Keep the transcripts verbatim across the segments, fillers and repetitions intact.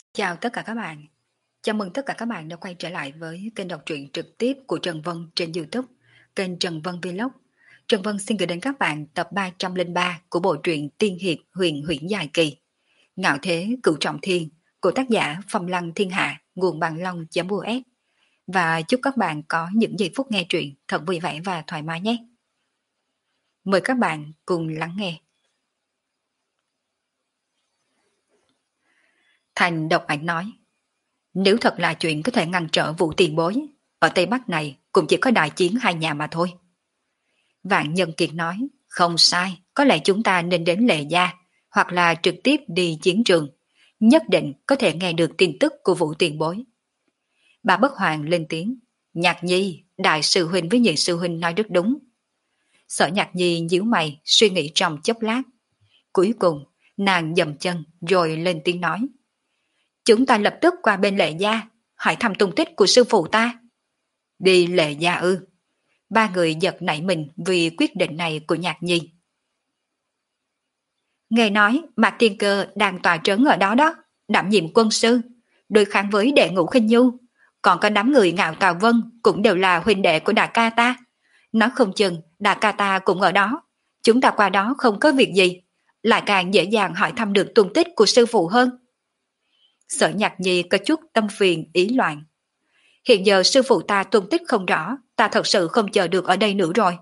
Chào tất cả các bạn. Chào mừng tất cả các bạn đã quay trở lại với kênh đọc truyện trực tiếp của Trần Vân trên YouTube, kênh Trần Vân Vlog. Trần Vân xin gửi đến các bạn tập ba trăm lẻ ba của bộ truyện Tiên hiệp huyền huyễn dài kỳ, Ngạo thế cửu trọng thiên của tác giả Phong Lăng Thiên Hạ, nguồn bằng long.us. Và chúc các bạn có những giây phút nghe truyện thật vui vẻ và thoải mái nhé. Mời các bạn cùng lắng nghe. Thành độc ảnh nói: Nếu thật là chuyện có thể ngăn trở vụ tiền bối, ở Tây Bắc này cũng chỉ có đại chiến hai nhà mà thôi. Vạn Nhân Kiệt nói: Không sai, có lẽ chúng ta nên đến Lệ Gia, hoặc là trực tiếp đi chiến trường, nhất định có thể nghe được tin tức của vụ tiền bối. Bà Bất Hoàng lên tiếng: Nhạc Nhi, đại sư huynh với nhị sư huynh nói rất đúng. Sở Nhạc Nhi nhíu mày suy nghĩ trong chốc lát. Cuối cùng, nàng dậm chân rồi lên tiếng nói: Chúng ta lập tức qua bên Lệ Gia, hỏi thăm tung tích của sư phụ ta. Đi Lệ Gia ư? Ba người giật nảy mình vì quyết định này của Nhạc Nhi. Nghe nói Mạc Thiên Cơ đang tòa trấn ở đó đó, đảm nhiệm quân sư, đối kháng với đệ ngũ Khinh Nhu, còn có đám người Ngạo Tào Vân cũng đều là huynh đệ của đại ca ta. Nói không chừng đại ca ta cũng ở đó, chúng ta qua đó không có việc gì, lại càng dễ dàng hỏi thăm được tung tích của sư phụ hơn. Sở Nhạc Nhi có chút tâm phiền ý loạn. Hiện giờ sư phụ ta tung tích không rõ, ta thật sự không chờ được ở đây nữa rồi.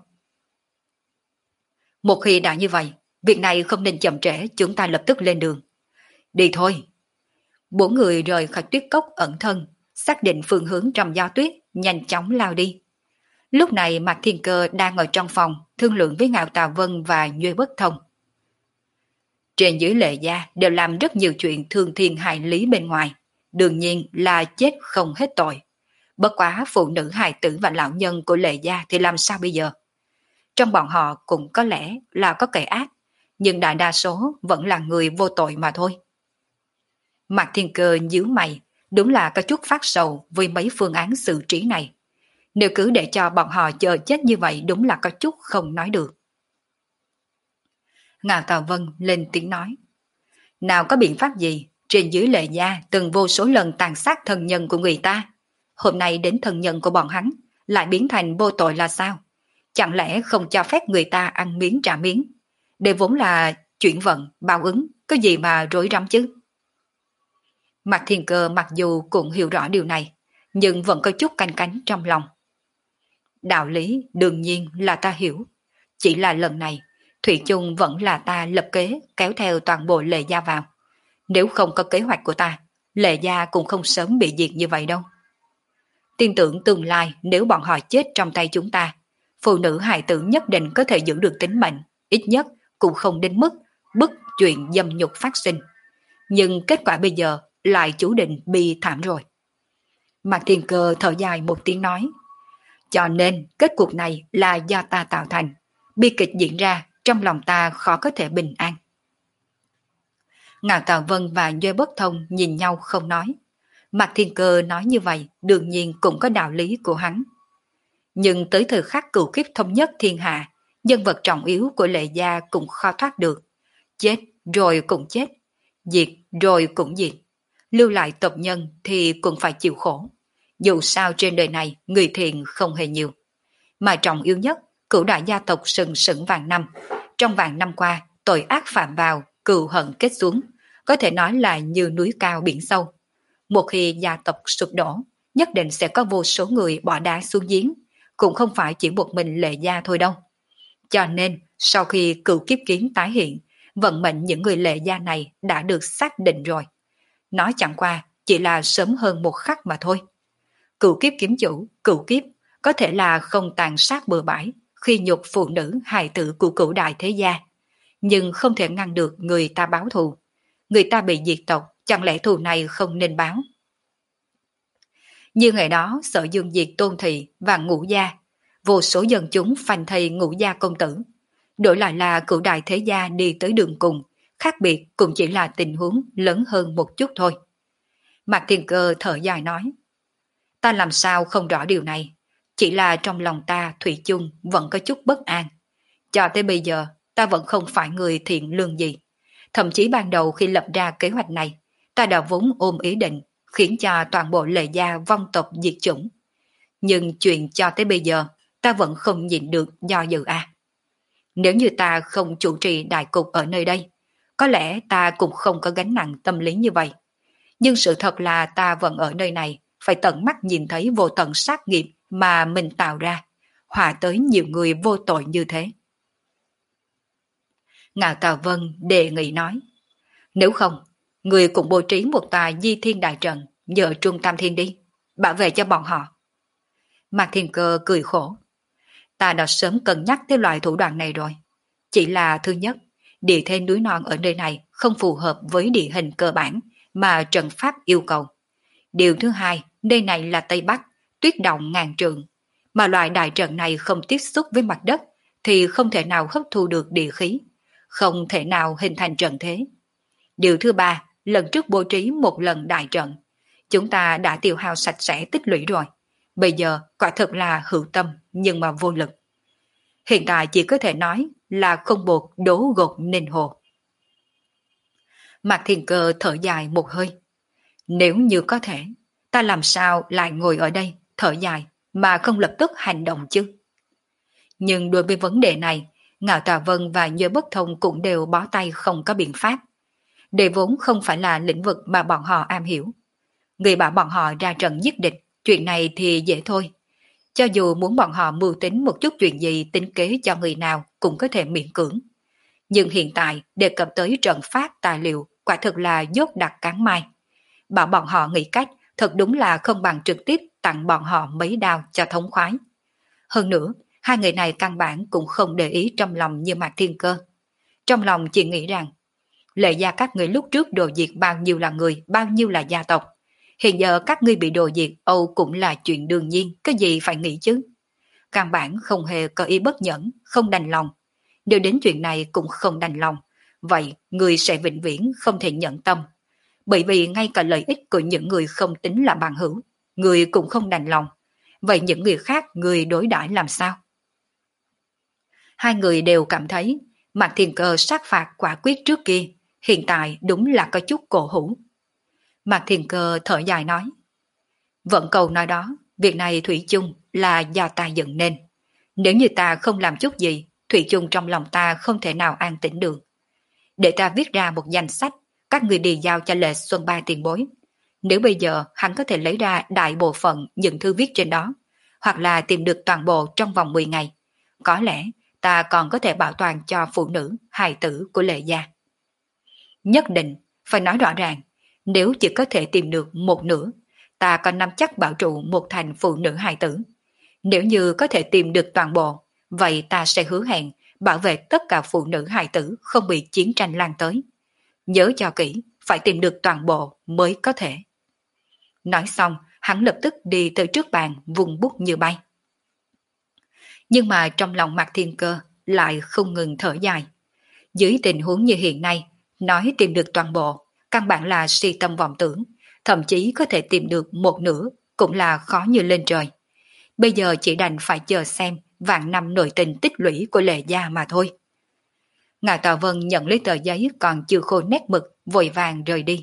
Một khi đã như vậy, việc này không nên chậm trễ, chúng ta lập tức lên đường. Đi thôi. Bốn người rời khỏi tuyết cốc ẩn thân, xác định phương hướng trong gió tuyết, nhanh chóng lao đi. Lúc này Mạc Thiên Cơ đang ở trong phòng, thương lượng với Ngạo Tà Vân và Nhuê Bất Thông. Trên dưới Lệ Gia đều làm rất nhiều chuyện thương thiên hại lý bên ngoài, đương nhiên là chết không hết tội. Bất quá phụ nữ hài tử và lão nhân của Lệ Gia thì làm sao bây giờ? Trong bọn họ cũng có lẽ là có kẻ ác, nhưng đại đa số vẫn là người vô tội mà thôi. Mạc Thiên Cơ nhíu mày, đúng là có chút phát sầu với mấy phương án xử trí này. Nếu cứ để cho bọn họ chờ chết như vậy đúng là có chút không nói được. Ngạo Tào Vân lên tiếng nói: Nào có biện pháp gì, trên dưới Lệ Gia từng vô số lần tàn sát thân nhân của người ta. Hôm nay đến thân nhân của bọn hắn lại biến thành vô tội là sao? Chẳng lẽ không cho phép người ta ăn miếng trả miếng? Đây vốn là chuyển vận, báo ứng, có gì mà rối rắm chứ? Mạc Thiên Cơ mặc dù cũng hiểu rõ điều này, nhưng vẫn có chút canh cánh trong lòng. Đạo lý đương nhiên là ta hiểu, chỉ là lần này thủy chung vẫn là ta lập kế kéo theo toàn bộ Lệ Gia vào. Nếu không có kế hoạch của ta, Lệ Gia cũng không sớm bị diệt như vậy đâu. Tin tưởng tương lai nếu bọn họ chết trong tay chúng ta, phụ nữ hài tử nhất định có thể giữ được tính mệnh, ít nhất cũng không đến mức bức chuyện dâm nhục phát sinh. Nhưng kết quả bây giờ lại chủ định bi thảm rồi. Mạc Thiên Cơ thở dài một tiếng nói: Cho nên kết cục này là do ta tạo thành, bi kịch diễn ra trong lòng ta khó có thể bình an. Ngạo Tào Vân và Duy Bất Thông nhìn nhau không nói. Mạc Thiên Cơ nói như vậy đương nhiên cũng có đạo lý của hắn. Nhưng tới thời khắc cửu kiếp thống nhất thiên hạ, nhân vật trọng yếu của Lệ Gia cũng khó thoát được. Chết rồi cũng chết, diệt rồi cũng diệt. Lưu lại tộc nhân thì cũng phải chịu khổ. Dù sao trên đời này người thiện không hề nhiều. Mà trọng yếu nhất, cửu đại gia tộc sừng sững vạn năm. Trong vạn năm qua, tội ác phạm vào, cừu hận kết xuống, có thể nói là như núi cao biển sâu. Một khi gia tộc sụp đổ, nhất định sẽ có vô số người bỏ đá xuống giếng, cũng không phải chỉ một mình Lệ Gia thôi đâu. Cho nên, sau khi cửu kiếp kiến tái hiện, vận mệnh những người Lệ Gia này đã được xác định rồi. Nói chẳng qua, chỉ là sớm hơn một khắc mà thôi. Cửu kiếp kiếm chủ, cửu kiếp, có thể là không tàn sát bừa bãi, khi nhục phụ nữ hài tử của cửu đại thế gia. Nhưng không thể ngăn được người ta báo thù. Người ta bị diệt tộc, chẳng lẽ thù này không nên báo? Như ngày đó Sở Dương diệt Tôn Thị và Ngũ Gia, vô số dân chúng phanh thây Ngũ Gia công tử. Đổi lại là cửu đại thế gia đi tới đường cùng, khác biệt cũng chỉ là tình huống lớn hơn một chút thôi. Mạc Thiên Cơ thở dài nói: Ta làm sao không rõ điều này, chỉ là trong lòng ta thủy chung vẫn có chút bất an. Cho tới bây giờ ta vẫn không phải người thiện lương gì. Thậm chí ban đầu khi lập ra kế hoạch này, ta đã vốn ôm ý định khiến cho toàn bộ Lệ gia vong tộc diệt chủng. Nhưng chuyện cho tới bây giờ, ta vẫn không nhịn được do dự à. Nếu như ta không chủ trì đại cục ở nơi đây, có lẽ ta cũng không có gánh nặng tâm lý như vậy. Nhưng sự thật là ta vẫn ở nơi này, phải tận mắt nhìn thấy vô tận sát nghiệp mà mình tạo ra, hòa tới nhiều người vô tội như thế. Ngạo Tào Vân đề nghị nói, nếu không, người cũng bố trí một tòa di thiên đại trận nhờ Trung Tam Thiên đi, bảo vệ cho bọn họ. Mạc Thiên Cơ cười khổ, ta đã sớm cân nhắc tới loại thủ đoạn này rồi. Chỉ là thứ nhất, địa thế núi non ở nơi này không phù hợp với địa hình cơ bản mà trận pháp yêu cầu. Điều thứ hai, nơi này là Tây Bắc, tuyết động ngàn trượng, mà loại đại trận này không tiếp xúc với mặt đất thì không thể nào hấp thu được địa khí, không thể nào hình thành trận thế. Điều thứ ba, lần trước bố trí một lần đại trận, chúng ta đã tiêu hao sạch sẽ tích lũy rồi. Bây giờ quả thật là hữu tâm nhưng mà vô lực. Hiện tại chỉ có thể nói là không buộc đố gột nên hồ. Mạc Thiên Cơ thở dài một hơi. Nếu như có thể, ta làm sao lại ngồi ở đây thở dài mà không lập tức hành động chứ? Nhưng đối với vấn đề này, Ngạo Tà Vân và Nhớ Bất Thông cũng đều bó tay không có biện pháp. Để vốn không phải là lĩnh vực mà bọn họ am hiểu. Người bảo bọn họ ra trận giết địch, chuyện này thì dễ thôi. Cho dù muốn bọn họ mưu tính một chút chuyện gì tính kế cho người nào cũng có thể miễn cưỡng. Nhưng hiện tại đề cập tới trận pháp tài liệu quả thực là dốt đặc cán mai. Bảo bọn họ nghĩ cách thật đúng là không bằng trực tiếp tặng bọn họ mấy đao cho thống khoái. Hơn nữa, hai người này căn bản cũng không để ý trong lòng như Mạc Thiên Cơ. Trong lòng chỉ nghĩ rằng, Lệ gia các người lúc trước đồ diệt bao nhiêu là người, bao nhiêu là gia tộc. Hiện giờ các ngươi bị đồ diệt Âu cũng là chuyện đương nhiên, cái gì phải nghĩ chứ. Căn bản không hề có ý bất nhẫn, không đành lòng. Nếu đến chuyện này cũng không đành lòng, vậy người sẽ vĩnh viễn không thể nhận tâm. Bởi vì ngay cả lợi ích của những người không tính là bằng hữu, người cũng không đành lòng. Vậy những người khác người đối đãi làm sao? Hai người đều cảm thấy Mạc Thiên Cơ sát phạt quả quyết trước kia, hiện tại đúng là có chút cổ hủ. Mạc Thiên Cơ thở dài nói, vẫn câu nói đó, việc này thủy chung là do ta dựng nên. Nếu như ta không làm chút gì, thủy chung trong lòng ta không thể nào an tĩnh được. Để ta viết ra một danh sách, các người đi giao cho Lệ Xuân Ba tiền bối. Nếu bây giờ hắn có thể lấy ra đại bộ phận những thư viết trên đó, hoặc là tìm được toàn bộ trong vòng mười ngày, có lẽ ta còn có thể bảo toàn cho phụ nữ, hài tử của Lệ gia. Nhất định, phải nói rõ ràng, nếu chỉ có thể tìm được một nửa, ta có nắm chắc bảo trụ một thành phụ nữ hài tử. Nếu như có thể tìm được toàn bộ, vậy ta sẽ hứa hẹn bảo vệ tất cả phụ nữ hài tử không bị chiến tranh lan tới. Nhớ cho kỹ, phải tìm được toàn bộ mới có thể. Nói xong, hắn lập tức đi tới trước bàn vùng bút như bay. Nhưng mà trong lòng Mạc Thiên Cơ lại không ngừng thở dài. Dưới tình huống như hiện nay, nói tìm được toàn bộ, căn bản là si tâm vọng tưởng, thậm chí có thể tìm được một nửa cũng là khó như lên trời. Bây giờ chỉ đành phải chờ xem vạn năm nội tình tích lũy của Lệ gia mà thôi. Ngài Tào Vân nhận lấy tờ giấy còn chưa khô nét mực, vội vàng rời đi.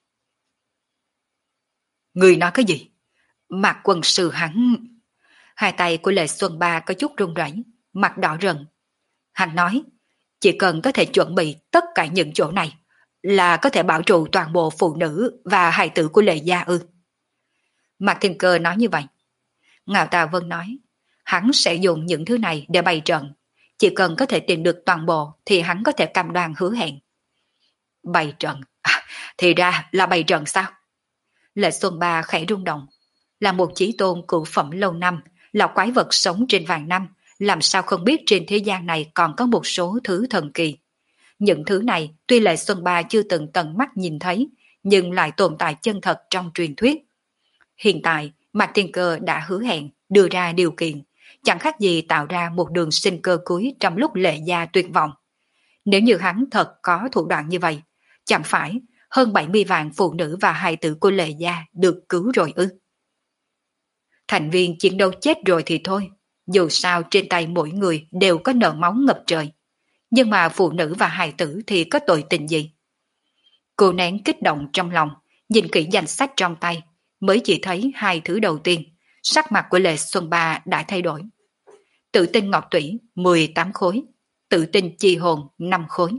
Người nói cái gì? Mạc quân sư hắn... Hai tay của Lệ Xuân Ba có chút run rẩy, mặt đỏ rần. Hắn nói, chỉ cần có thể chuẩn bị tất cả những chỗ này, là có thể bảo trụ toàn bộ phụ nữ và hài tử của Lệ gia ư. Mạc Thiên Cơ nói như vậy. Ngạo Tào Vân nói, hắn sẽ dùng những thứ này để bày trận. Chỉ cần có thể tìm được toàn bộ thì hắn có thể cam đoan hứa hẹn. Bày trận? À, thì ra là bày trận sao? Lệ Xuân Ba khẽ rung động. Là một chí tôn cửu phẩm lâu năm, là quái vật sống trên vạn năm, làm sao không biết trên thế gian này còn có một số thứ thần kỳ. Những thứ này tuy Lệ Xuân Ba chưa từng tận mắt nhìn thấy, nhưng lại tồn tại chân thật trong truyền thuyết. Hiện tại, Mạc Thiên Cơ đã hứa hẹn, đưa ra điều kiện, chẳng khác gì tạo ra một đường sinh cơ cuối trong lúc Lệ gia tuyệt vọng. Nếu như hắn thật có thủ đoạn như vậy, chẳng phải hơn bảy mươi vạn phụ nữ và hài tử của Lệ gia được cứu rồi ư? Thành viên chiến đấu chết rồi thì thôi, dù sao trên tay mỗi người đều có nợ máu ngập trời. Nhưng mà phụ nữ và hài tử thì có tội tình gì? Cô nén kích động trong lòng, nhìn kỹ danh sách trong tay, mới chỉ thấy hai thứ đầu tiên, sắc mặt của Lệ Xuân Ba đã thay đổi. Tự tin ngọc tủy mười tám khối, tự tin chi hồn năm khối.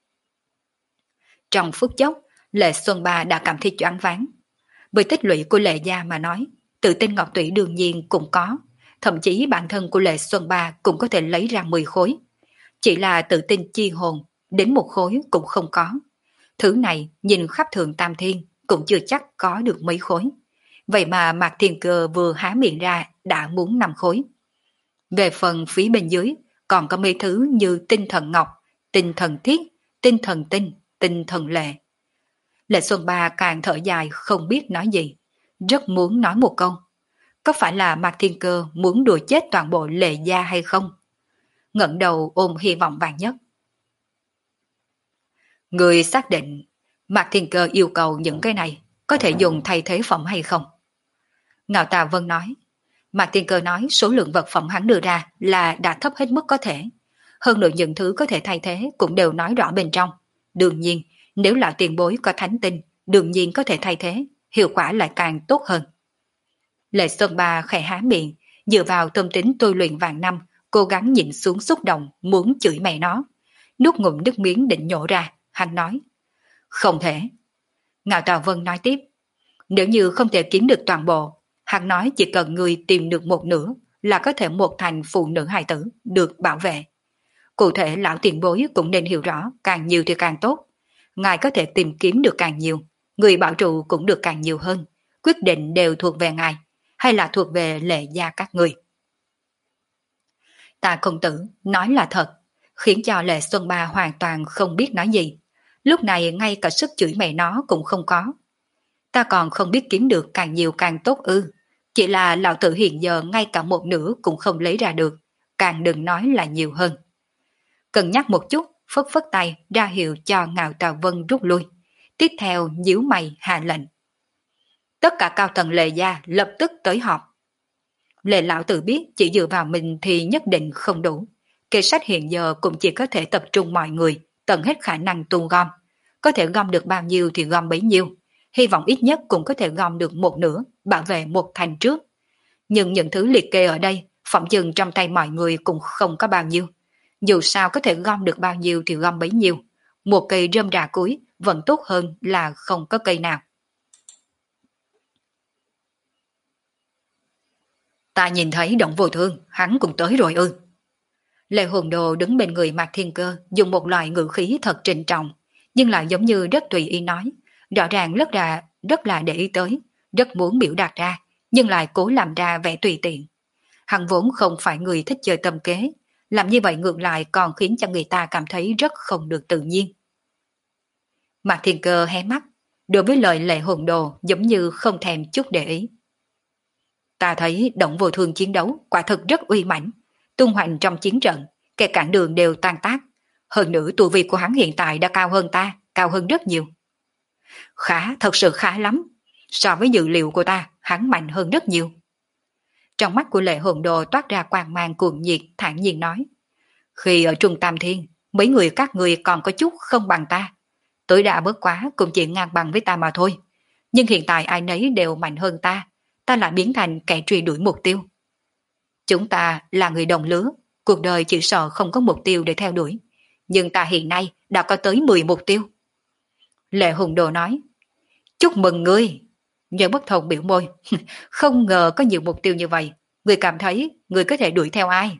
Trong phút chốc, Lệ Xuân Ba đã cảm thấy choáng váng. Với tích lũy của Lệ gia mà nói, tự tin ngọc tủy đương nhiên cũng có, thậm chí bản thân của Lệ Xuân Ba cũng có thể lấy ra mười khối. Chỉ là tự tin chi hồn, đến một khối cũng không có. Thứ này nhìn khắp thượng tam thiên cũng chưa chắc có được mấy khối. Vậy mà Mạc Thiên Cơ vừa há miệng ra đã muốn năm khối. Về phần phía bên dưới còn có mấy thứ như tinh thần ngọc, tinh thần thiết, tinh thần tinh, tinh thần lệ. Lệ Xuân Ba càng thở dài không biết nói gì, rất muốn nói một câu. Có phải là Mạc Thiên Cơ muốn đùa chết toàn bộ Lệ gia hay không? Ngẩng đầu ôm hy vọng vàng nhất. Người xác định Mạc Thiên Cơ yêu cầu những cái này có thể dùng thay thế phẩm hay không? Ngạo Tà Vân nói. Mạc Thiên Cơ nói số lượng vật phẩm hắn đưa ra là đã thấp hết mức có thể. Hơn nữa những thứ có thể thay thế cũng đều nói rõ bên trong. Đương nhiên, nếu lão tiền bối có thánh tinh, đương nhiên có thể thay thế, hiệu quả lại càng tốt hơn. Lệ Xuân Ba khẽ há miệng, dựa vào tâm tính tôi luyện vàng năm, cố gắng nhịn xuống xúc động, muốn chửi mẹ nó. Nuốt ngụm nước miếng định nhổ ra, hắn nói. Không thể. Ngạo Tà Vân nói tiếp. Nếu như không thể kiếm được toàn bộ, hắn nói chỉ cần người tìm được một nửa là có thể một thành phụ nữ hài tử được bảo vệ. Cụ thể lão tiền bối cũng nên hiểu rõ, càng nhiều thì càng tốt. Ngài có thể tìm kiếm được càng nhiều, người bảo trụ cũng được càng nhiều hơn. Quyết định đều thuộc về ngài, hay là thuộc về Lệ gia các người. Tạ công tử nói là thật, khiến cho Lệ Xuân Ba hoàn toàn không biết nói gì. Lúc này ngay cả sức chửi mẹ nó cũng không có. Ta còn không biết kiếm được càng nhiều càng tốt ư. Chỉ là lão tử hiện giờ ngay cả một nửa cũng không lấy ra được, càng đừng nói là nhiều hơn. Cân nhắc một chút, phất phất tay ra hiệu cho Ngạo Tà Vân rút lui. Tiếp theo nhíu mày hạ lệnh. Tất cả cao tầng Lệ gia lập tức tới họp. Lệ lão tử biết chỉ dựa vào mình thì nhất định không đủ. Kê sách hiện giờ cũng chỉ có thể tập trung mọi người, tận hết khả năng tu gom. Có thể gom được bao nhiêu thì gom bấy nhiêu. Hy vọng ít nhất cũng có thể gom được một nửa, bảo vệ một thành trước. Nhưng những thứ liệt kê ở đây, phỏng chừng trong tay mọi người cũng không có bao nhiêu. Dù sao có thể gom được bao nhiêu thì gom bấy nhiêu. Một cây rơm rạ cuối vẫn tốt hơn là không có cây nào. Ta nhìn thấy Động Vô Thương, hắn cũng tới rồi ư. Lệ Hồn Đồ đứng bên người Mạc Thiên Cơ, dùng một loại ngữ khí thật trịnh trọng, nhưng lại giống như rất tùy ý nói, rõ ràng rất là rất là để ý tới, rất muốn biểu đạt ra, nhưng lại cố làm ra vẻ tùy tiện. Hắn vốn không phải người thích chơi tâm kế, làm như vậy ngược lại còn khiến cho người ta cảm thấy rất không được tự nhiên. Mạc Thiên Cơ hé mắt, đối với lời Lệ Hồn Đồ giống như không thèm chút để ý. Ta thấy Động Vô Thương chiến đấu quả thực rất uy mãnh, tung hoành trong chiến trận, kẻ cản đường đều tan tác. Hơn nữa tu vi của hắn hiện tại đã cao hơn ta, cao hơn rất nhiều. Khá, thật sự khá lắm. So với dự liệu của ta, hắn mạnh hơn rất nhiều. Trong mắt của Lệ Hồn Đồ toát ra quang mang cuồng nhiệt, thản nhiên nói. Khi ở Trung Tam Thiên, mấy người các người còn có chút không bằng ta. Tối đa bớt quá cũng chỉ ngang bằng với ta mà thôi. Nhưng hiện tại ai nấy đều mạnh hơn ta, ta lại biến thành kẻ truy đuổi mục tiêu. Chúng ta là người đồng lứa, cuộc đời chỉ sợ không có mục tiêu để theo đuổi. Nhưng ta hiện nay đã có tới mười mục tiêu. Lệ Hùng Đồ nói, chúc mừng ngươi. Nhớ Bất Thông biểu môi, không ngờ có nhiều mục tiêu như vậy. Ngươi cảm thấy ngươi có thể đuổi theo ai?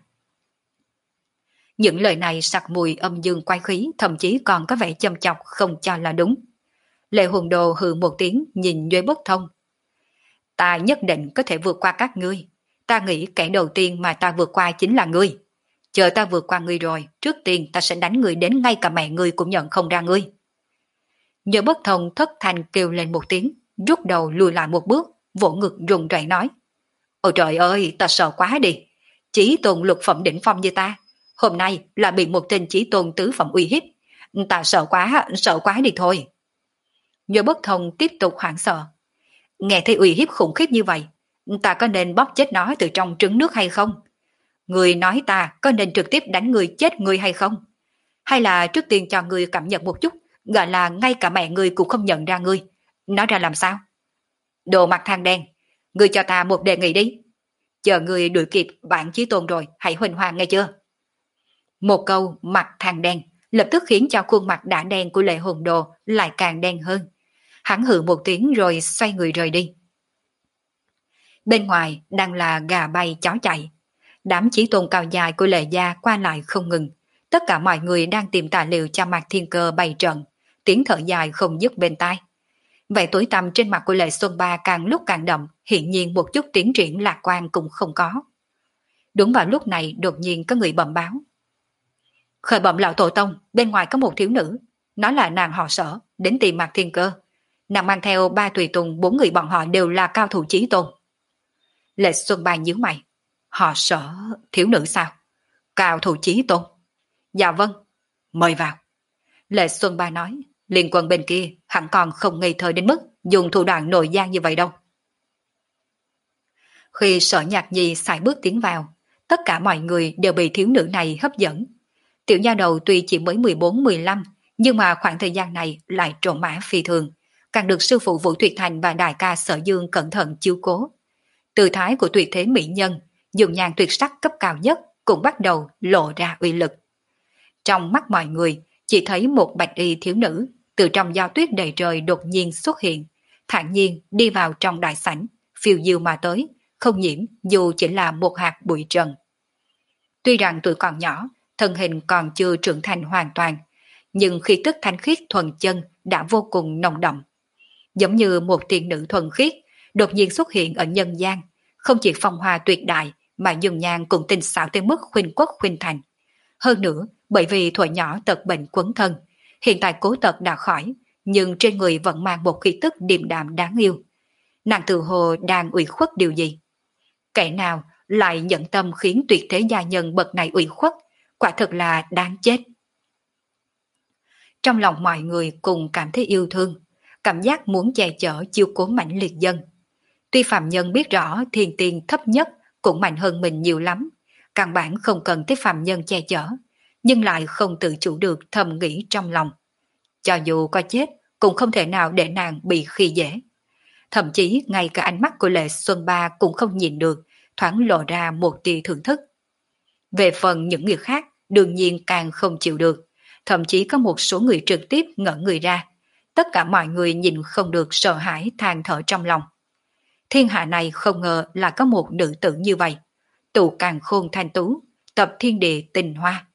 Những lời này sặc mùi âm dương quái khí, thậm chí còn có vẻ châm chọc không cho là đúng. Lệ Hùng Đồ hừ một tiếng nhìn Duy Bất Thông. Ta nhất định có thể vượt qua các ngươi. Ta nghĩ kẻ đầu tiên mà ta vượt qua chính là ngươi. Chờ ta vượt qua ngươi rồi, trước tiên ta sẽ đánh ngươi đến ngay cả mẹ ngươi cũng nhận không ra ngươi. Nhớ Bất Thông thất thanh kêu lên một tiếng, rút đầu lùi lại một bước, vỗ ngực run rẩy nói. Ôi trời ơi, ta sợ quá đi. Chí tôn lục phẩm đỉnh phong như ta, hôm nay là bị một tên chí tôn tứ phẩm uy hiếp. Ta sợ quá, sợ quá đi thôi. Nhớ Bất Thông tiếp tục hoảng sợ. Nghe thấy uy hiếp khủng khiếp như vậy, ta có nên bóp chết nó từ trong trứng nước hay không? Người nói ta có nên trực tiếp đánh người chết người hay không? Hay là trước tiên cho người cảm nhận một chút gọi là ngay cả mẹ ngươi cũng không nhận ra ngươi. Nói ra làm sao? Đồ mặt than đen, ngươi cho ta một đề nghị đi. Chờ ngươi đuổi kịp bản chí tôn rồi, hãy huỳnh hoàng nghe chưa? Một câu mặt than đen lập tức khiến cho khuôn mặt đã đen của Lệ Hồn Đồ lại càng đen hơn. Hắn hừ một tiếng rồi xoay người rời đi. Bên ngoài đang là gà bay chó chạy. Đám chí tôn cao dài của Lệ gia qua lại không ngừng. Tất cả mọi người đang tìm tài liệu cho Mạc Thiên Cơ bày trận, tiếng thở dài không dứt bên tai. Vẻ tối tăm trên mặt của Lệ Xuân Ba càng lúc càng đậm, hiện nhiên một chút tiến triển lạc quan cũng không có. Đúng vào lúc này đột nhiên có người bẩm báo. Khởi bẩm lão tổ tông, bên ngoài có một thiếu nữ, nói là nàng họ Sở, đến tìm Mạc Thiên Cơ. Nàng mang theo ba tùy tùng, bốn người bọn họ đều là cao thủ chí tôn. Lệ Xuân Ba nhíu mày. Họ Sở, thiếu nữ sao? Cao thủ chí tôn? Dạ vâng, mời vào. Lệ Xuân Ba nói, liên quân bên kia hẳn còn không ngây thơ đến mức dùng thủ đoạn nội gian như vậy đâu. Khi Sở Nhạc Nhi sải bước tiến vào, tất cả mọi người đều bị thiếu nữ này hấp dẫn. Tiểu nha đầu tuy chỉ mới mười bốn mười lăm, nhưng mà khoảng thời gian này lại trộn mã phi thường, càng được sư phụ Vũ Tuyệt Thành và đại ca Sở Dương cẩn thận chiếu cố. Tư thái của tuyệt thế mỹ nhân, dùng nhàn tuyệt sắc cấp cao nhất cũng bắt đầu lộ ra uy lực. Trong mắt mọi người, chỉ thấy một bạch y thiếu nữ từ trong giao tuyết đầy trời đột nhiên xuất hiện, thản nhiên đi vào trong đại sảnh, phiêu diêu mà tới, không nhiễm dù chỉ là một hạt bụi trần. Tuy rằng tuổi còn nhỏ, thân hình còn chưa trưởng thành hoàn toàn, nhưng khí tức thanh khiết thuần chân đã vô cùng nồng đậm. Giống như một tiên nữ thuần khiết, đột nhiên xuất hiện ở nhân gian, không chỉ phong hoa tuyệt đại mà dùng nhan cũng tinh xảo tới mức khuynh quốc khuynh thành. Hơn nữa, bởi vì thuở nhỏ tật bệnh quấn thân, hiện tại cố tật đã khỏi, nhưng trên người vẫn mang một khí tức điềm đạm đáng yêu. Nàng tự hồ đang ủy khuất điều gì? Kẻ nào lại nhận tâm khiến tuyệt thế gia nhân bậc này ủy khuất, quả thật là đáng chết. Trong lòng mọi người cùng cảm thấy yêu thương, cảm giác muốn che chở chiêu cố mãnh liệt dân. Tuy phàm nhân biết rõ thiên tiên thấp nhất cũng mạnh hơn mình nhiều lắm, căn bản không cần tới phàm nhân che chở, nhưng lại không tự chủ được thầm nghĩ trong lòng. Cho dù có chết, cũng không thể nào để nàng bị khi dễ. Thậm chí ngay cả ánh mắt của Lệ Xuân Ba cũng không nhìn được, thoáng lộ ra một tia thưởng thức. Về phần những người khác, đương nhiên càng không chịu được, thậm chí có một số người trực tiếp ngỡ người ra. Tất cả mọi người nhìn không được sợ hãi than thở trong lòng. Thiên hạ này không ngờ là có một nữ tử như vậy, tụ càn khôn thanh tú, tập thiên địa tình hoa.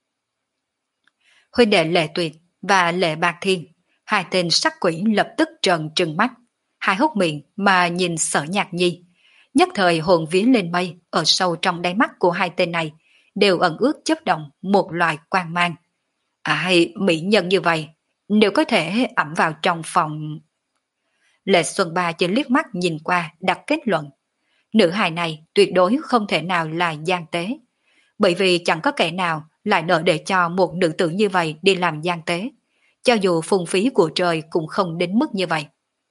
Huynh đệ Lệ Tuyệt và Lệ Bạc Thiên, hai tên sắc quỷ lập tức trợn trừng mắt, hai hốc miệng mà nhìn Sở Nhạc Nhi. Nhất thời hồn vía lên mây, ở sâu trong đáy mắt của hai tên này đều ẩn ước chớp động một loại quang mang. Ai mỹ nhân như vậy, nếu có thể ẩm vào trong phòng. Lệ Xuân Ba chỉ liếc mắt nhìn qua đặt kết luận. Nữ hài này tuyệt đối không thể nào là gian tế, bởi vì chẳng có kẻ nào lại nỡ để cho một nữ tử như vậy đi làm gian tế, cho dù phung phí của trời cũng không đến mức như vậy.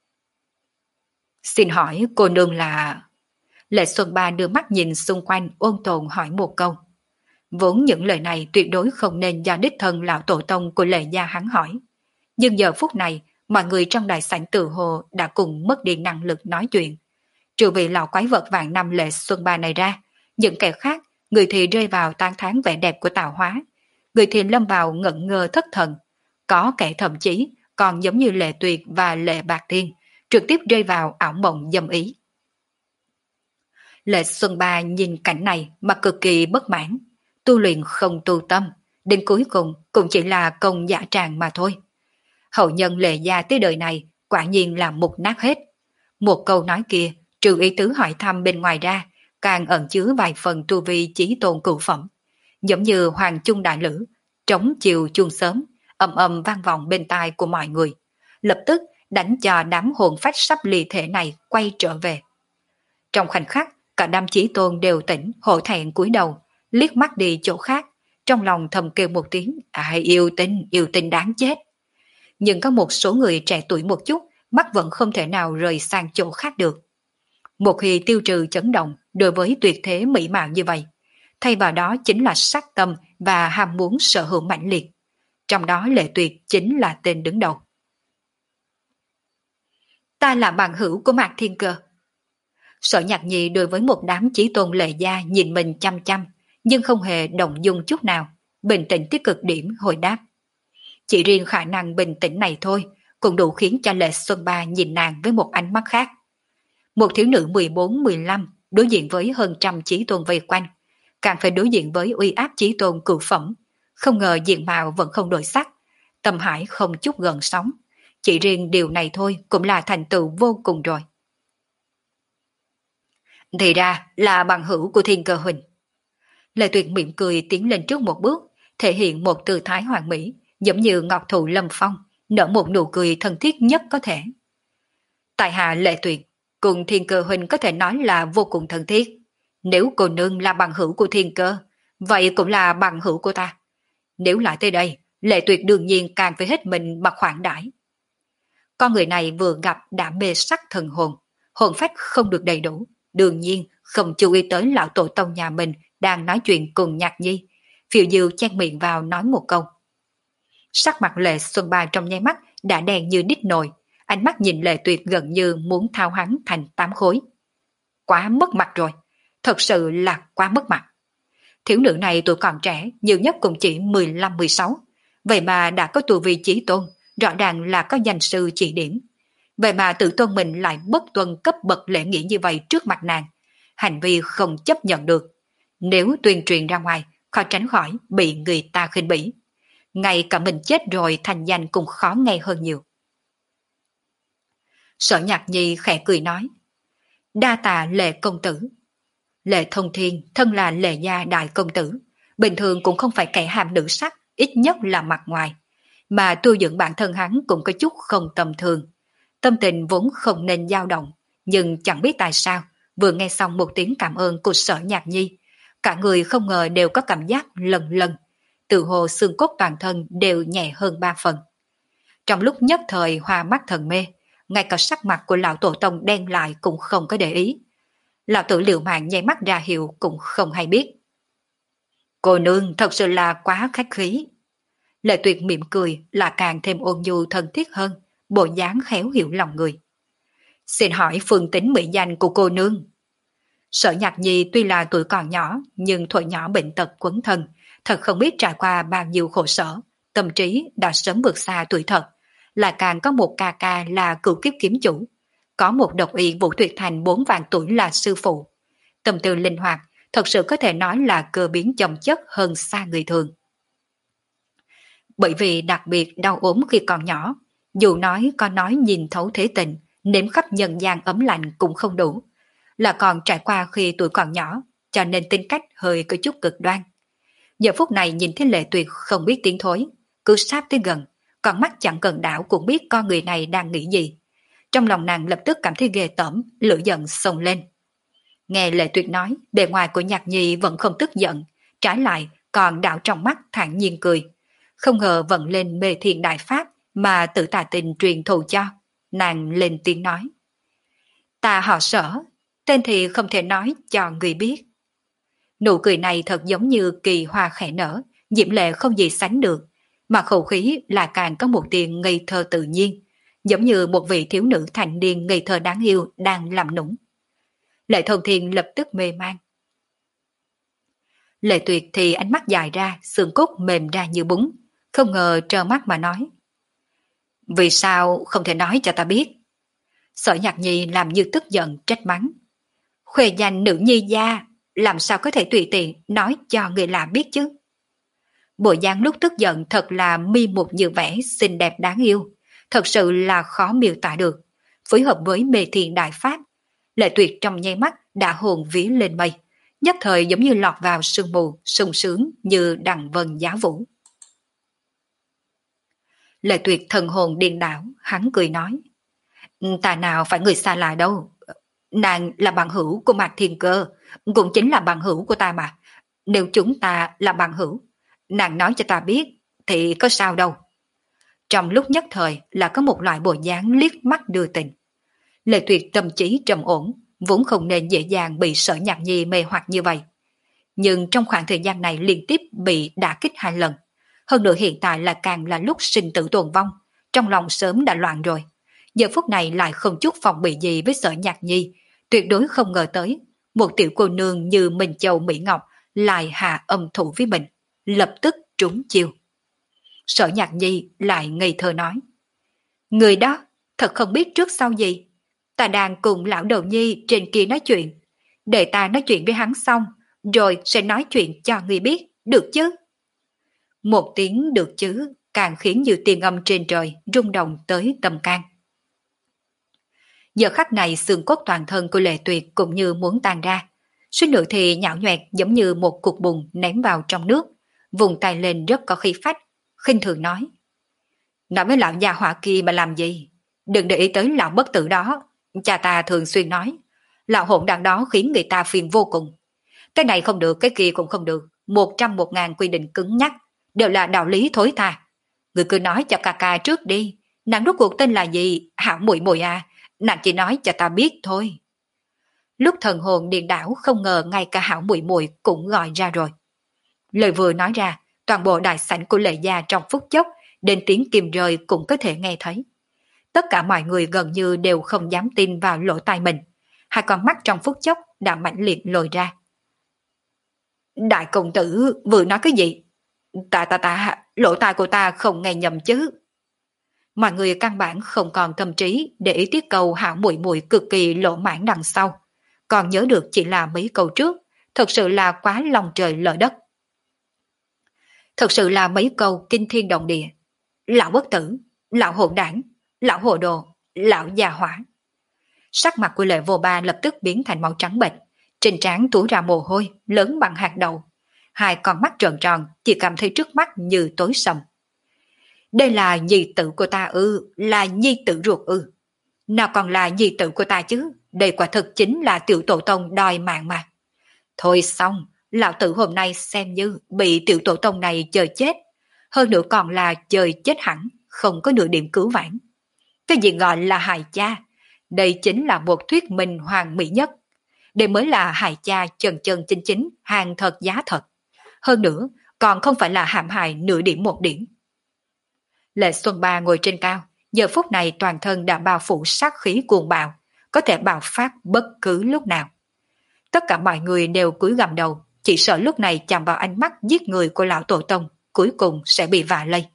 Xin hỏi cô nương là... Lệ Xuân Ba đưa mắt nhìn xung quanh ôn tồn hỏi một câu. Vốn những lời này tuyệt đối không nên do đích thân lão tổ tông của Lệ gia hắn hỏi. Nhưng giờ phút này, mọi người trong đại sảnh tự hồ đã cùng mất đi năng lực nói chuyện. Trừ vì lão quái vật vạn năm Lệ Xuân Ba này ra, những kẻ khác, người thì rơi vào tán thán vẻ đẹp của tạo hóa, người thì lâm vào ngẩn ngơ thất thần. Có kẻ thậm chí còn giống như Lệ Tuyệt và Lệ Bạc Thiên, trực tiếp rơi vào ảo mộng dâm ý. Lệ Xuân Ba nhìn cảnh này mà cực kỳ bất mãn, tu luyện không tu tâm, đến cuối cùng cũng chỉ là công giả tràng mà thôi. Hậu nhân Lệ gia tới đời này quả nhiên là mục nát hết. Một câu nói kia, trừ ý tứ hỏi thăm bên ngoài ra, càng ẩn chứa vài phần tu vi chí tôn cửu phẩm. Giống như hoàng chung đại lữ, trống chiều chuông sớm, ầm ầm vang vọng bên tai của mọi người. Lập tức đánh cho đám hồn phách sắp ly thể này quay trở về. Trong khoảnh khắc, cả đám chí tôn đều tỉnh, hổ thẹn cúi đầu, liếc mắt đi chỗ khác, trong lòng thầm kêu một tiếng, ai yêu tinh, yêu tinh đáng chết. Nhưng có một số người trẻ tuổi một chút, mắt vẫn không thể nào rời sang chỗ khác được. Một khi tiêu trừ chấn động đối với tuyệt thế mỹ mạo như vậy, thay vào đó chính là sát tâm và ham muốn sở hữu mãnh liệt. trong đó Lệ Tuyệt chính là tên đứng đầu. Ta là bạn hữu của Mạc Thiên Cơ. Sở Nhạc Nhi đối với một đám chí tôn Lệ gia nhìn mình chăm chăm, nhưng không hề động dung chút nào, bình tĩnh tới cực điểm hồi đáp. Chỉ riêng khả năng bình tĩnh này thôi, cũng đủ khiến cho Lệ Xuân Ba nhìn nàng với một ánh mắt khác. Một thiếu nữ mười bốn mười lăm đối diện với hơn trăm chí tôn vây quanh, càng phải đối diện với uy áp chí tôn cửu phẩm, không ngờ diện mạo vẫn không đổi sắc, tâm hải không chút gần sóng. Chỉ riêng điều này thôi cũng là thành tựu vô cùng rồi. Thì ra là bằng hữu của Thiên Cơ huynh. Lệ Tuyệt mỉm cười tiến lên trước một bước, thể hiện một tư thái hoàn mỹ, giống như ngọc thụ lâm phong, nở một nụ cười thân thiết nhất có thể. Tại hạ Lệ Tuyệt, cùng Thiên Cơ huynh có thể nói là vô cùng thân thiết. Nếu cô nương là bằng hữu của Thiên Cơ, vậy cũng là bằng hữu của ta. Nếu lại tới đây, Lệ Tuyệt đương nhiên càng phải hết mình mà khoản đãi. Con người này vừa gặp đã mê sắc thần hồn, hồn phách không được đầy đủ, đương nhiên không chú ý tới lão tổ tông nhà mình đang nói chuyện cùng Nhạc Nhi, phiêu diêu chen miệng vào nói một câu. Sắc mặt Lệ Xuân Ba trong nháy mắt đã đen như đít nồi, ánh mắt nhìn Lệ Tuyệt gần như muốn thao hắn thành tám khối. Quá mất mặt rồi, thật sự là quá mất mặt. Thiếu nữ này tuổi còn trẻ, nhiều nhất cũng chỉ mười lăm mười sáu, vậy mà đã có tu vi chí tôn, rõ ràng là có danh sư chỉ điểm. Vậy mà tự tôn mình lại bất tuân cấp bậc lễ nghĩa như vậy trước mặt nàng. Hành vi không chấp nhận được. Nếu tuyên truyền ra ngoài, khó tránh khỏi bị người ta khinh bỉ. Ngay cả mình chết rồi thành danh cũng khó nghe hơn nhiều. Sở Nhạc Nhi khẽ cười nói. Đa tạ Lệ công tử. Lệ Thông Thiên thân là Lệ gia đại công tử, bình thường cũng không phải kẻ hàm nữ sắc, ít nhất là mặt ngoài. Mà tu dưỡng bản thân hắn cũng có chút không tầm thường. Tâm tình vốn không nên dao động, nhưng chẳng biết tại sao, vừa nghe xong một tiếng cảm ơn của Sở Nhạc Nhi, cả người không ngờ đều có cảm giác lần lần, tự hồ xương cốt toàn thân đều nhẹ hơn ba phần. Trong lúc nhất thời hoa mắt thần mê, ngay cả sắc mặt của lão tổ tông đen lại cũng không có để ý. Lão tử liều mạng nháy mắt ra hiệu cũng không hay biết. Cô nương thật sự là quá khách khí. Lệ Tuyệt mỉm cười là càng thêm ôn nhu thân thiết hơn, bộ dáng khéo hiểu lòng người. Xin hỏi phương tính mỹ danh của cô nương. Sở Nhạc Nhi tuy là tuổi còn nhỏ, nhưng thuở nhỏ bệnh tật quấn thân, thật không biết trải qua bao nhiêu khổ sở, tâm trí đã sớm vượt xa tuổi thật, lại càng có một ca ca là cửu kiếp kiếm chủ, có một độc y Vũ Tuyệt Thành bốn vạn tuổi là sư phụ. Tâm tư linh hoạt, thật sự có thể nói là cơ biến chồng chất hơn xa người thường. Bởi vì đặc biệt đau ốm khi còn nhỏ, dù nói có nói nhìn thấu thế tình, nếm khắp nhân gian ấm lạnh cũng không đủ, là còn trải qua khi tuổi còn nhỏ, cho nên tính cách hơi có chút cực đoan. Giờ phút này nhìn thấy Lệ Tuyệt không biết tiếng thối, cứ sáp tới gần, con mắt chẳng cần đảo cũng biết con người này đang nghĩ gì. Trong lòng nàng lập tức cảm thấy ghê tởm, lửa giận xông lên. Nghe Lệ Tuyệt nói, bề ngoài của Nhạc Nhi vẫn không tức giận, trái lại còn đảo trong mắt thản nhiên cười. Không ngờ vận lên mê thiền đại pháp mà tự tà tình truyền thụ cho. Nàng lên tiếng nói. Ta họ Sở, tên thì không thể nói cho người biết. Nụ cười này thật giống như kỳ hoa khẽ nở, diễm lệ không gì sánh được, mà khẩu khí là càng có một tiền ngây thơ tự nhiên, giống như một vị thiếu nữ thành niên ngây thơ đáng yêu đang làm nũng. Lệ Thông Thiên lập tức mê man. Lệ Tuyệt thì ánh mắt dài ra, xương cốt mềm ra như bún, không ngờ trơ mắt mà nói. Vì sao không thể nói cho ta biết? Sở Nhạc Nhi làm như tức giận trách mắng. Khuê danh nữ nhi gia, làm sao có thể tùy tiện nói cho người lạ biết chứ? Bộ dáng lúc tức giận thật là mi một như vẻ xinh đẹp đáng yêu, thật sự là khó miêu tả được. Phối hợp với mê thiền đại pháp, Lệ Tuyệt trong nháy mắt đã hồn vía lên mây, nhất thời giống như lọt vào sương mù, sung sướng như đằng vân giá vũ. Lệ Tuyệt thần hồn điên đảo, hắn cười nói. Ta nào phải người xa lạ đâu. Nàng là bằng hữu của Mạc Thiên Cơ, cũng chính là bằng hữu của ta mà. Nếu chúng ta là bằng hữu, nàng nói cho ta biết thì có sao đâu. Trong lúc nhất thời là có một loại bộ dáng liếc mắt đưa tình. Lệ Tuyệt tâm trí trầm ổn, vốn không nên dễ dàng bị Sở Nhạc Nhi mê hoặc như vậy. Nhưng trong khoảng thời gian này liên tiếp bị đả kích hai lần, Hơn nữa hiện tại là càng là lúc sinh tử tồn vong, trong lòng sớm đã loạn rồi. Giờ phút này lại không chút phòng bị gì với Sở Nhạc Nhi, tuyệt đối không ngờ tới, một tiểu cô nương như Minh Châu Mỹ Ngọc lại hạ âm thủ với mình, lập tức trúng chiêu. Sở Nhạc Nhi lại ngây thơ nói, người đó thật không biết trước sau gì, ta đang cùng lão đầu nhi trên kia nói chuyện, để ta nói chuyện với hắn xong, rồi sẽ nói chuyện cho người biết, được chứ? Một tiếng được chứ, càng khiến như tiền âm trên trời rung động tới tâm can. Giờ khắc này xương cốt toàn thân của Lệ Tuyệt cũng như muốn tan ra, suýt nữa thì nhão nhoẹt giống như một cục bùn ném vào trong nước, vùng tay lên rất có khí phách, khinh thường nói. Nói với lão già hỏa kia mà làm gì? Đừng để ý tới lão bất tử đó, cha ta thường xuyên nói, lão hỗn đản đó khiến người ta phiền vô cùng. Cái này không được, cái kia cũng không được, một trăm một ngàn quy định cứng nhắc, đều là đạo lý thối tha. Người cứ nói cho ca ca trước đi, nàng rốt cuộc tên là gì, hảo muội muội à, nàng chỉ nói cho ta biết thôi. Lúc thần hồn điền đảo không ngờ ngay cả hảo muội muội cũng gọi ra rồi. Lời vừa nói ra, toàn bộ đại sảnh của Lệ gia trong phút chốc, đến tiếng kim rơi cũng có thể nghe thấy. Tất cả mọi người gần như đều không dám tin vào lỗ tai mình, hai con mắt trong phút chốc đã mãnh liệt lồi ra. Đại công tử vừa nói cái gì? Ta ta ta, lỗ tai của ta không nghe nhầm chứ. Mọi người căn bản không còn tâm trí để ý tiết câu hảo muội muội cực kỳ lỗ mãn đằng sau, còn nhớ được chỉ là mấy câu trước, thật sự là quá lòng trời lở đất. Thật sự là mấy câu kinh thiên động địa. Lão bất tử, lão hỗn đảng, lão hồ đồ, lão già hỏa. Sắc mặt của Lệ Vô Ba lập tức biến thành màu trắng bệch, trên trán túa ra mồ hôi lớn bằng hạt đậu, hai con mắt tròn tròn, chỉ cảm thấy trước mắt như tối sầm. Đây là nhi tử của ta ư, là nhi tử ruột ư? Nào còn là nhi tử của ta chứ, đây quả thực chính là tiểu tổ tông đòi mạng mà. Thôi xong, lão tử hôm nay xem như bị tiểu tổ tông này chơi chết, hơn nữa còn là chơi chết hẳn, không có nửa điểm cứu vãn. Cái gì gọi là hại cha? Đây chính là một thuyết minh hoàn mỹ nhất. Đây mới là hại cha chân chân chính chính, hàng thật giá thật. Hơn nữa, còn không phải là hãm hại nửa điểm một điểm. Lệ Xuân Ba ngồi trên cao, giờ phút này toàn thân đã bao phủ sát khí cuồng bạo, có thể bạo phát bất cứ lúc nào. Tất cả mọi người đều cúi gằm đầu, chỉ sợ lúc này chạm vào ánh mắt giết người của lão tổ tông, cuối cùng sẽ bị vạ lây.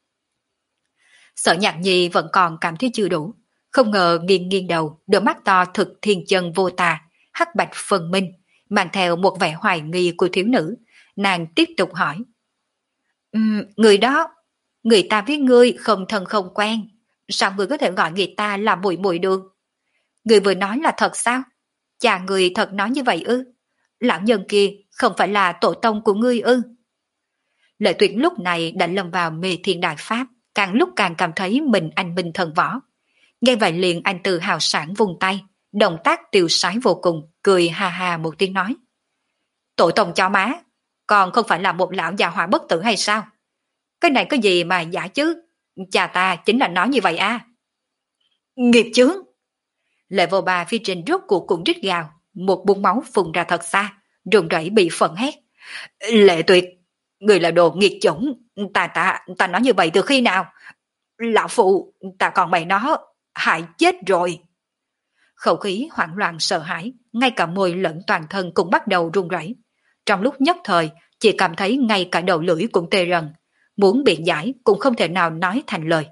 Sở Nhạc Nhi vẫn còn cảm thấy chưa đủ, không ngờ nghiêng nghiêng đầu, đôi mắt to thực thiên chân vô tà, hắc bạch phân minh, mang theo một vẻ hoài nghi của thiếu nữ, nàng tiếp tục hỏi. Um, người đó, người ta với ngươi không thân không quen, sao ngươi có thể gọi người ta là muội muội được? Người vừa nói là thật sao? Cha người thật nói như vậy ư? Lão nhân kia không phải là tổ tông của ngươi ư? Lệ Tuyệt lúc này đã lâm vào mê thiên đại pháp, càng lúc càng cảm thấy mình anh minh thần võ. Nghe vậy liền anh tự hào sảng vùng tay, động tác tiêu sái vô cùng, cười ha ha một tiếng nói. Tổ tông cho má, còn không phải là một lão già hỏa bất tử hay sao? Cái này có gì mà giả chứ? Cha ta chính là nói như vậy à? Nghiệp chướng! Lệ Vô Ba phía trên rốt cuộc cũng rít gào, một búng máu phun ra thật xa, run rẩy bị phẫn hét. Lệ Tuyệt, người là đồ nghiệt chủng, ta ta ta nói như vậy từ khi nào? Lão phụ, ta còn mày nó, hại chết rồi. Khẩu khí hoảng loạn sợ hãi, ngay cả môi lẫn toàn thân cũng bắt đầu run rẩy. Trong lúc nhất thời, chỉ cảm thấy ngay cả đầu lưỡi cũng tê rần, muốn biện giải cũng không thể nào nói thành lời.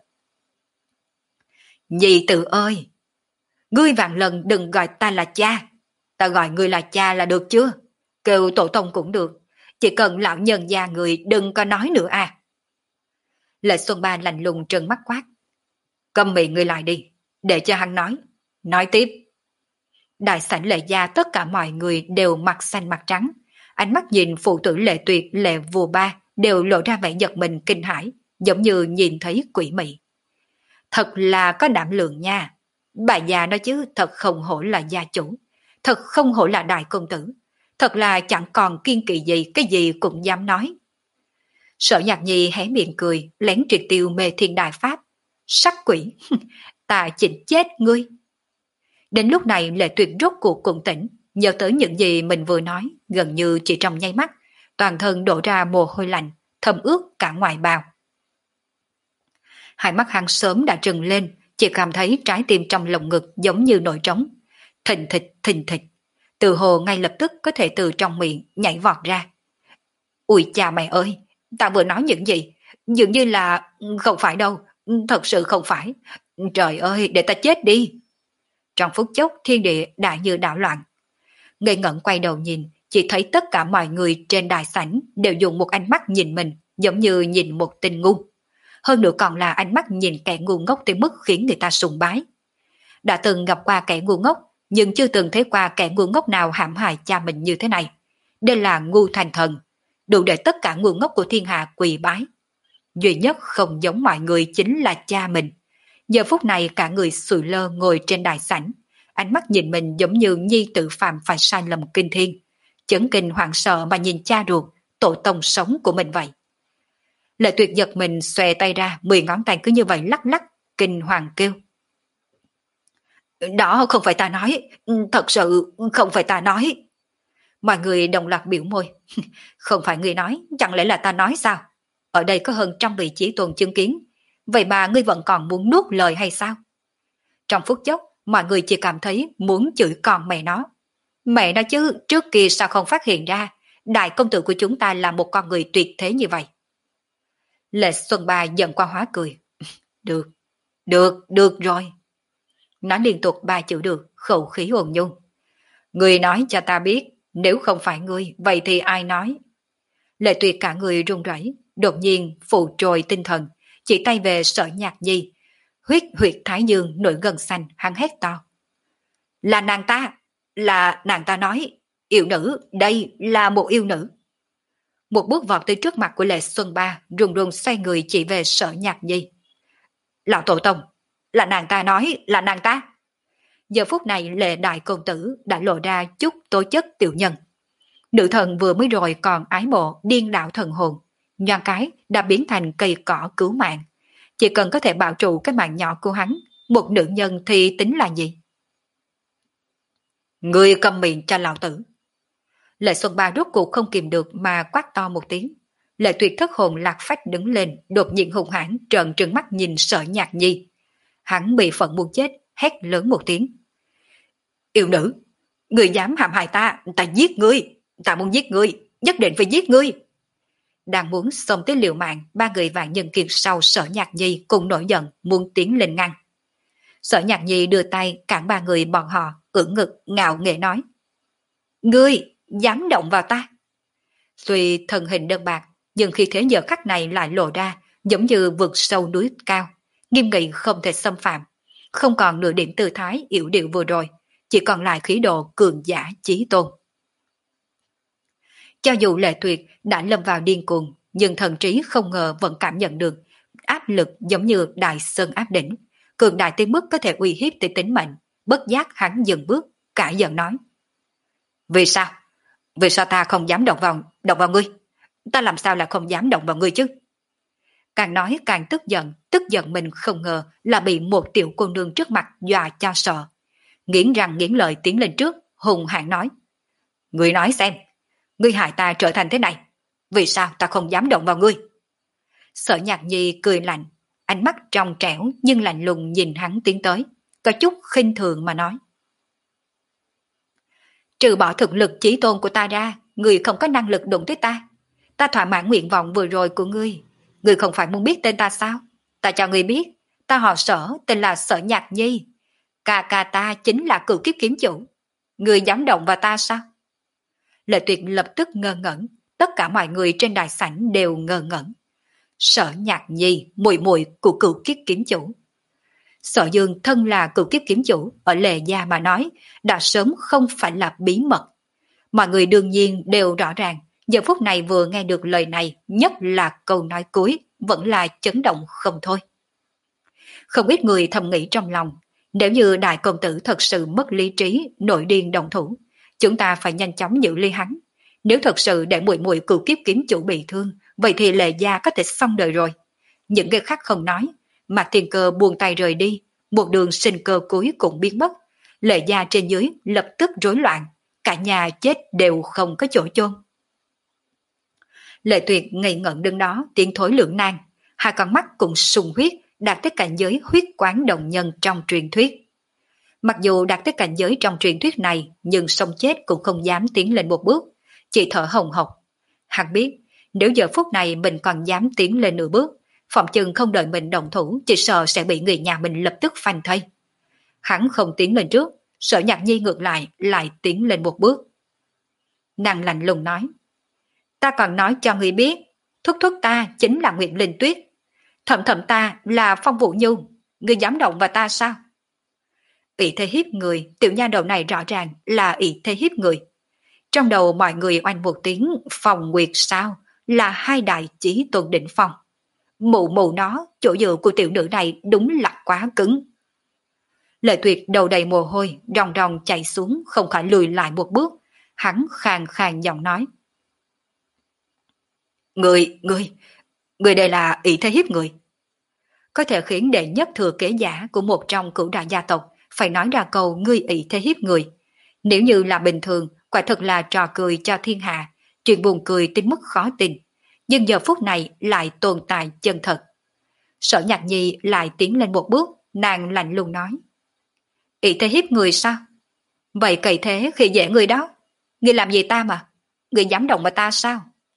Nhi tử ơi! Ngươi vạn lần đừng gọi ta là cha. Ta gọi ngươi là cha là được chưa? Kêu tổ tông cũng được. Chỉ cần lão nhân gia người đừng có nói nữa à. Lệ Xuân Ba lạnh lùng trừng mắt quát. Câm miệng ngươi lại đi, để cho hắn nói. Nói tiếp. Đại sảnh Lệ gia tất cả mọi người đều mặt xanh mặt trắng. Ánh mắt nhìn phụ tử Lệ Tuyệt, Lệ Vô Ba đều lộ ra vẻ giật mình kinh hãi, giống như nhìn thấy quỷ mị. Thật là có đảm lượng nha. Bà già nói chứ thật không hổ là gia chủ, thật không hổ là đại công tử, thật là chẳng còn kiên kỵ gì, cái gì cũng dám nói. Sở Nhạc Nhi hé miệng cười, lén triệt tiêu mê thiên đại pháp. Sắc quỷ, ta chỉnh chết ngươi. Đến lúc này Lệ Tuyệt rốt cuộc cũng tỉnh, nhớ tới những gì mình vừa nói, gần như chỉ trong nháy mắt, toàn thân đổ ra mồ hôi lạnh, thấm ướt cả ngoài bào. Hai mắt hắn sớm đã trừng lên, chỉ cảm thấy trái tim trong lồng ngực giống như nổi trống. Thình thịch, thình thịch. Từ hồ ngay lập tức có thể từ trong miệng nhảy vọt ra. Ui cha mẹ ơi, ta vừa nói những gì? Dường như là... Không phải đâu, thật sự không phải. Trời ơi, để ta chết đi. Trong phút chốc thiên địa đã như đảo loạn. Ngây ngẩn quay đầu nhìn, chỉ thấy tất cả mọi người trên đài sảnh đều dùng một ánh mắt nhìn mình, giống như nhìn một tên ngu. Hơn nữa còn là ánh mắt nhìn kẻ ngu ngốc tới mức khiến người ta sùng bái. Đã từng gặp qua kẻ ngu ngốc, nhưng chưa từng thấy qua kẻ ngu ngốc nào hãm hại cha mình như thế này. Đây là ngu thành thần, đủ để tất cả ngu ngốc của thiên hạ quỳ bái. Duy nhất không giống mọi người chính là cha mình. Giờ phút này cả người sùi lơ ngồi trên đài sảnh, ánh mắt nhìn mình giống như nhi tử phạm phải sai lầm kinh thiên, chấn kinh hoảng sợ mà nhìn cha ruột, tổ tông sống của mình vậy. Lệ Tuyệt giật mình xòe tay ra, mười ngón tay cứ như vậy lắc lắc, kinh hoàng kêu. Đó không phải ta nói, thật sự không phải ta nói. Mọi người đồng loạt biểu môi. Không phải ngươi nói, chẳng lẽ là ta nói sao? Ở đây có hơn trăm vị chí tôn chứng kiến, vậy mà ngươi vẫn còn muốn nuốt lời hay sao? Trong phút chốc, mọi người chỉ cảm thấy muốn chửi con mẹ nó. Mẹ nó chứ, trước kia sao không phát hiện ra, đại công tử của chúng ta là một con người tuyệt thế như vậy. Lệ Xuân Ba giận qua hóa cười. Được, được, được rồi. Nói liên tục ba chữ được, khẩu khí ồn nhu. Ngươi nói cho ta biết, nếu không phải ngươi, vậy thì ai nói? Lệ Tuyệt cả người run rẩy, đột nhiên phụ trồi tinh thần, chỉ tay về Sở Nhạc Nhi. Huyết huyệt thái dương nổi gần xanh, hắn hét to. Là nàng ta, là nàng ta nói, yêu nữ, đây là một yêu nữ. Một bước vọt tới trước mặt của Lệ Xuân Ba, run run xoay người chỉ về Sở Nhạc Nhi. Lão tổ tông, là nàng ta nói, là nàng ta. Giờ phút này Lệ đại công tử đã lộ ra chút tố chất tiểu nhân. Nữ thần vừa mới rồi còn ái mộ điên đạo thần hồn, nhoáng cái đã biến thành cây cỏ cứu mạng. Chỉ cần có thể bảo trụ cái mạng nhỏ của hắn, một nữ nhân thì tính là gì? Ngươi câm miệng cho lão tử. Lệ Xuân Ba rốt cuộc không kìm được mà quát to một tiếng. Lệ Tuyệt thất hồn lạc phách đứng lên, đột nhiên hùng hãn trợn trừng mắt nhìn Sở Nhạc Nhi. Hắn bị phận muốn chết, hét lớn một tiếng. Yêu nữ, ngươi dám hãm hại ta, ta giết ngươi, ta muốn giết ngươi, nhất định phải giết ngươi. Đang muốn xông tới liều mạng, ba người vạn nhân kiệt sau Sở Nhạc Nhi cùng nổi giận muốn tiến lên ngăn. Sở Nhạc Nhi đưa tay cản ba người bọn họ, ưỡn ngực ngạo nghễ nói. Ngươi dám động vào ta? Tuy thần hình đơn bạc, nhưng khi thế giờ khắc này lại lộ ra, giống như vực sâu núi cao, nghiêm nghị không thể xâm phạm, không còn nửa điểm tư thái yểu điệu vừa rồi, chỉ còn lại khí độ cường giả chí tôn. Cho dù Lệ Tuyệt đã lâm vào điên cuồng, nhưng thần trí không ngờ vẫn cảm nhận được áp lực giống như đại sơn áp đỉnh, cường đại tới mức có thể uy hiếp tới tính mệnh. Bất giác hắn dừng bước, cả giận nói. Vì sao? Vì sao ta không dám động vào, động vào ngươi? Ta làm sao là không dám động vào ngươi chứ? Càng nói càng tức giận, tức giận mình không ngờ là bị một tiểu cô nương trước mặt dọa cho sợ. Nghiến răng nghiến lợi tiến lên trước, hùng hãn nói. Ngươi nói xem, ngươi hại ta trở thành thế này, vì sao ta không dám động vào ngươi? Sở Nhạc Nhi cười lạnh, ánh mắt trong trẻo nhưng lạnh lùng nhìn hắn tiến tới, có chút khinh thường mà nói. Trừ bỏ thực lực chí tôn của ta ra, ngươi không có năng lực đụng tới ta. Ta thỏa mãn nguyện vọng vừa rồi của ngươi. Ngươi không phải muốn biết tên ta sao? Ta cho ngươi biết, ta họ Sở, tên là Sở Nhạc Nhi. Ca ca ta chính là cửu kiếp kiếm chủ. Ngươi dám động vào ta sao? Lệ Tuyệt lập tức ngơ ngẩn, tất cả mọi người trên đài sảnh đều ngơ ngẩn. Sở Nhạc Nhi, muội muội của cửu kiếp kiếm chủ. Sở Dương thân là cửu kiếp kiếm chủ, ở Lệ gia mà nói, đã sớm không phải là bí mật. Mọi người đương nhiên đều rõ ràng, giờ phút này vừa nghe được lời này, nhất là câu nói cuối, vẫn là chấn động không thôi. Không ít người thầm nghĩ trong lòng, nếu như đại công tử thật sự mất lý trí, nổi điên động thủ, chúng ta phải nhanh chóng giữ ly hắn. Nếu thật sự để muội muội cửu kiếp kiếm chủ bị thương, vậy thì Lệ gia có thể xong đời rồi. Những người khác không nói, Mạc Thiên Cơ buông tay rời đi, một đường sinh cơ cuối cũng biến mất. Lệ gia trên dưới lập tức rối loạn, cả nhà chết đều không có chỗ chôn. Lệ Tuyệt ngây ngẩn đứng đó, tiếng thối lưỡng nan, hai con mắt cũng sùng huyết, đạt tới cảnh giới huyết quán động nhân trong truyền thuyết. Mặc dù đạt tới cảnh giới trong truyền thuyết này, nhưng sống chết cũng không dám tiến lên một bước, chỉ thở hồng hộc. Hắn biết, nếu giờ phút này mình còn dám tiến lên nửa bước, phòng chừng không đợi mình đồng thủ, chỉ sợ sẽ bị người nhà mình lập tức phanh thây. Hắn không tiến lên trước, Sở Nhạc Nhi ngược lại lại tiến lên một bước. Nàng lạnh lùng nói, ta còn nói cho người biết, thúc thúc ta chính là Nguyệt Linh Tuyết, thầm thầm ta là Phong Vũ Nhu, ngươi dám động vào ta sao? Ý thế hiếp người, tiểu nha đầu này rõ ràng là ý thế hiếp người. Trong đầu mọi người oanh một tiếng Phong Nguyệt sao, là hai đại chí tôn đỉnh phong. Mụ mụ nó, chỗ dựa của tiểu nữ này đúng là quá cứng. Lệ Tuyệt đầu đầy mồ hôi, ròng ròng chạy xuống, không khỏi lùi lại một bước. Hắn khàn khàn giọng nói, Người, người, người đây là ý thế hiếp người. Có thể khiến đệ nhất thừa kế giả của một trong cửu đại gia tộc phải nói ra câu ngươi ý thế hiếp người. Nếu như là bình thường, quả thật là trò cười cho thiên hạ, chuyện buồn cười đến mức khó tin. Nhưng giờ phút này lại tồn tại chân thật. Sở Nhạc Nhi lại tiến lên một bước, nàng lạnh lùng nói, ý thế hiếp người sao? Vậy cậy thế khi dễ người đó, ngươi làm gì ta mà? Ngươi dám động vào ta sao?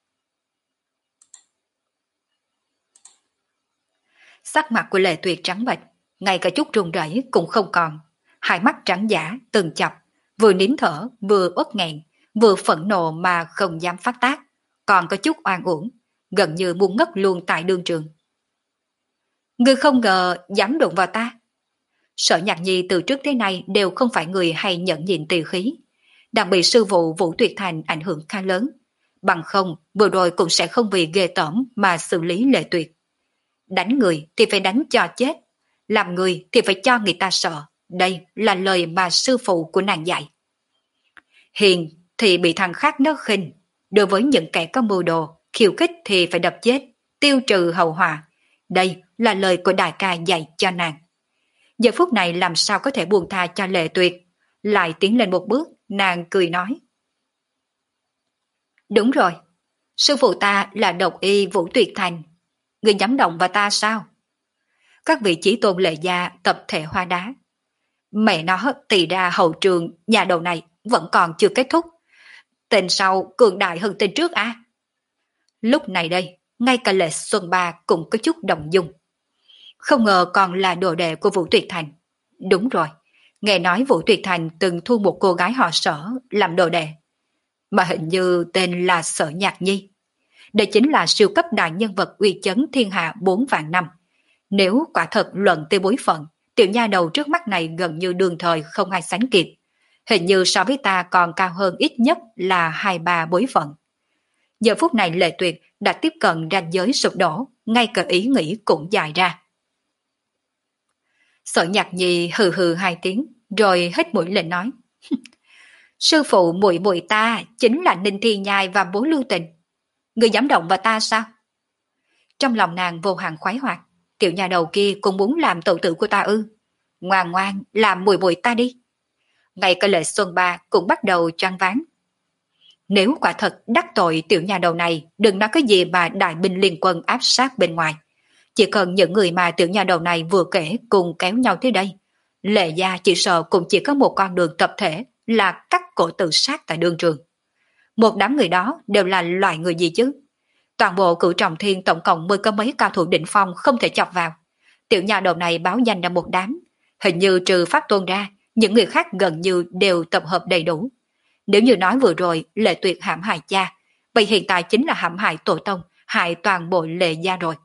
Sắc mặt của Lệ Tuyệt trắng bệch, ngay cả chút run rẩy cũng không còn, hai mắt trắng giả từng chập, vừa nín thở, vừa uất nghẹn, vừa phẫn nộ mà không dám phát tác, còn có chút oan uổng, gần như muốn ngất luôn tại đương trường. Ngươi không ngờ dám đụng vào ta. Sở Nhạc Nhi từ trước tới nay đều không phải người hay nhận nhịn tỳ khí, đang bị sư phụ Vũ Tuyệt Thành ảnh hưởng khá lớn, bằng không vừa rồi cũng sẽ không vì ghê tởm mà xử lý Lệ Tuyệt. Đánh người thì phải đánh cho chết, làm người thì phải cho người ta sợ, đây là lời mà sư phụ của nàng dạy. Hiền thì bị thằng khác nó khinh, đối với những kẻ có mưu đồ, khiêu khích thì phải đập chết, tiêu trừ hậu họa, đây là lời của đại ca dạy cho nàng. Giờ phút này làm sao có thể buông tha cho Lệ Tuyệt, lại tiến lên một bước, nàng cười nói, đúng rồi, sư phụ ta là độc y Vũ Tuyệt Thành, người dám động vào ta sao? Các vị chỉ tôn Lệ gia tập thể hoa đá. Mẹ nó tì ra hậu trường nhà đầu này vẫn còn chưa kết thúc. Tên sau cường đại hơn tên trước à? Lúc này đây, ngay cả Lệ Xuân Ba cũng có chút động dung. Không ngờ còn là đồ đệ của Vũ Tuyệt Thành. Đúng rồi, nghe nói Vũ Tuyệt Thành từng thu một cô gái họ Sở làm đồ đệ, mà hình như tên là Sở Nhạc Nhi. Đây chính là siêu cấp đại nhân vật uy chấn thiên hạ bốn vạn năm. Nếu quả thật luận tới bối phận, tiểu nha đầu trước mắt này gần như đường thời không ai sánh kịp. Hình như so với ta còn cao hơn ít nhất là hai ba bối phận. Giờ phút này Lệ Tuyệt đã tiếp cận ranh giới sụp đổ, ngay cả ý nghĩ cũng dài ra. Sở Nhạc Nhi hừ hừ hai tiếng, rồi hết mũi lên nói, sư phụ muội muội ta chính là Ninh Thi Nhai và Bố Lưu Tình. Người dám động vào ta sao? Trong lòng nàng vô hạn khoái hoạt, tiểu nhà đầu kia cũng muốn làm tẩu tử của ta ư? Ngoan ngoan làm muội muội ta đi. Ngay cả Lệ Xuân Ba cũng bắt đầu choáng váng. Nếu quả thật đắc tội tiểu nhà đầu này, đừng nói cái gì mà đại binh liên quân áp sát bên ngoài. Chỉ cần những người mà tiểu nhà đầu này vừa kể cùng kéo nhau tới đây, Lệ gia chỉ sợ cũng chỉ có một con đường tập thể là cắt cổ tự sát tại đương trường. Một đám người đó đều là loại người gì chứ? Toàn bộ Cửu Trọng Thiên tổng cộng mới có mấy cao thủ đỉnh phong không thể chọc vào. Tiểu nhà đầu này báo danh ra một đám. Hình như trừ Pháp Tôn ra, những người khác gần như đều tập hợp đầy đủ. Nếu như nói vừa rồi Lệ Tuyệt hãm hại cha, vậy hiện tại chính là hãm hại tổ tông, hại toàn bộ Lệ gia rồi.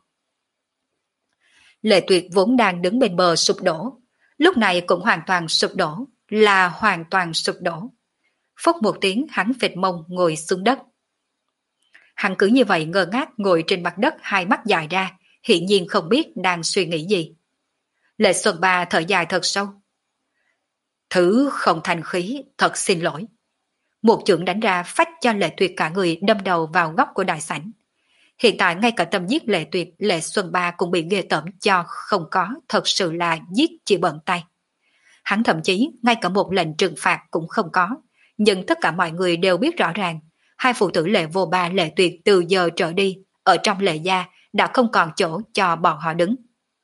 Lệ Tuyệt vốn đang đứng bên bờ sụp đổ, lúc này cũng hoàn toàn sụp đổ, là hoàn toàn sụp đổ. Phốc một tiếng hắn phịch mông ngồi xuống đất. Hắn cứ như vậy ngơ ngác ngồi trên mặt đất, hai mắt dài ra, hiển nhiên không biết đang suy nghĩ gì. Lệ Xuân Ba thở dài thật sâu. Thứ không thành khí, thật xin lỗi. Một chưởng đánh ra phách cho Lệ Tuyệt cả người đâm đầu vào góc của đại sảnh. Hiện tại ngay cả tâm giết Lệ Tuyệt, Lệ Xuân Ba cũng bị ghê tởm cho không có, thật sự là giết chỉ bận tay. Hắn thậm chí ngay cả một lệnh trừng phạt cũng không có, nhưng tất cả mọi người đều biết rõ ràng, hai phụ tử Lệ Vô Ba, Lệ Tuyệt từ giờ trở đi, ở trong Lệ gia đã không còn chỗ cho bọn họ đứng.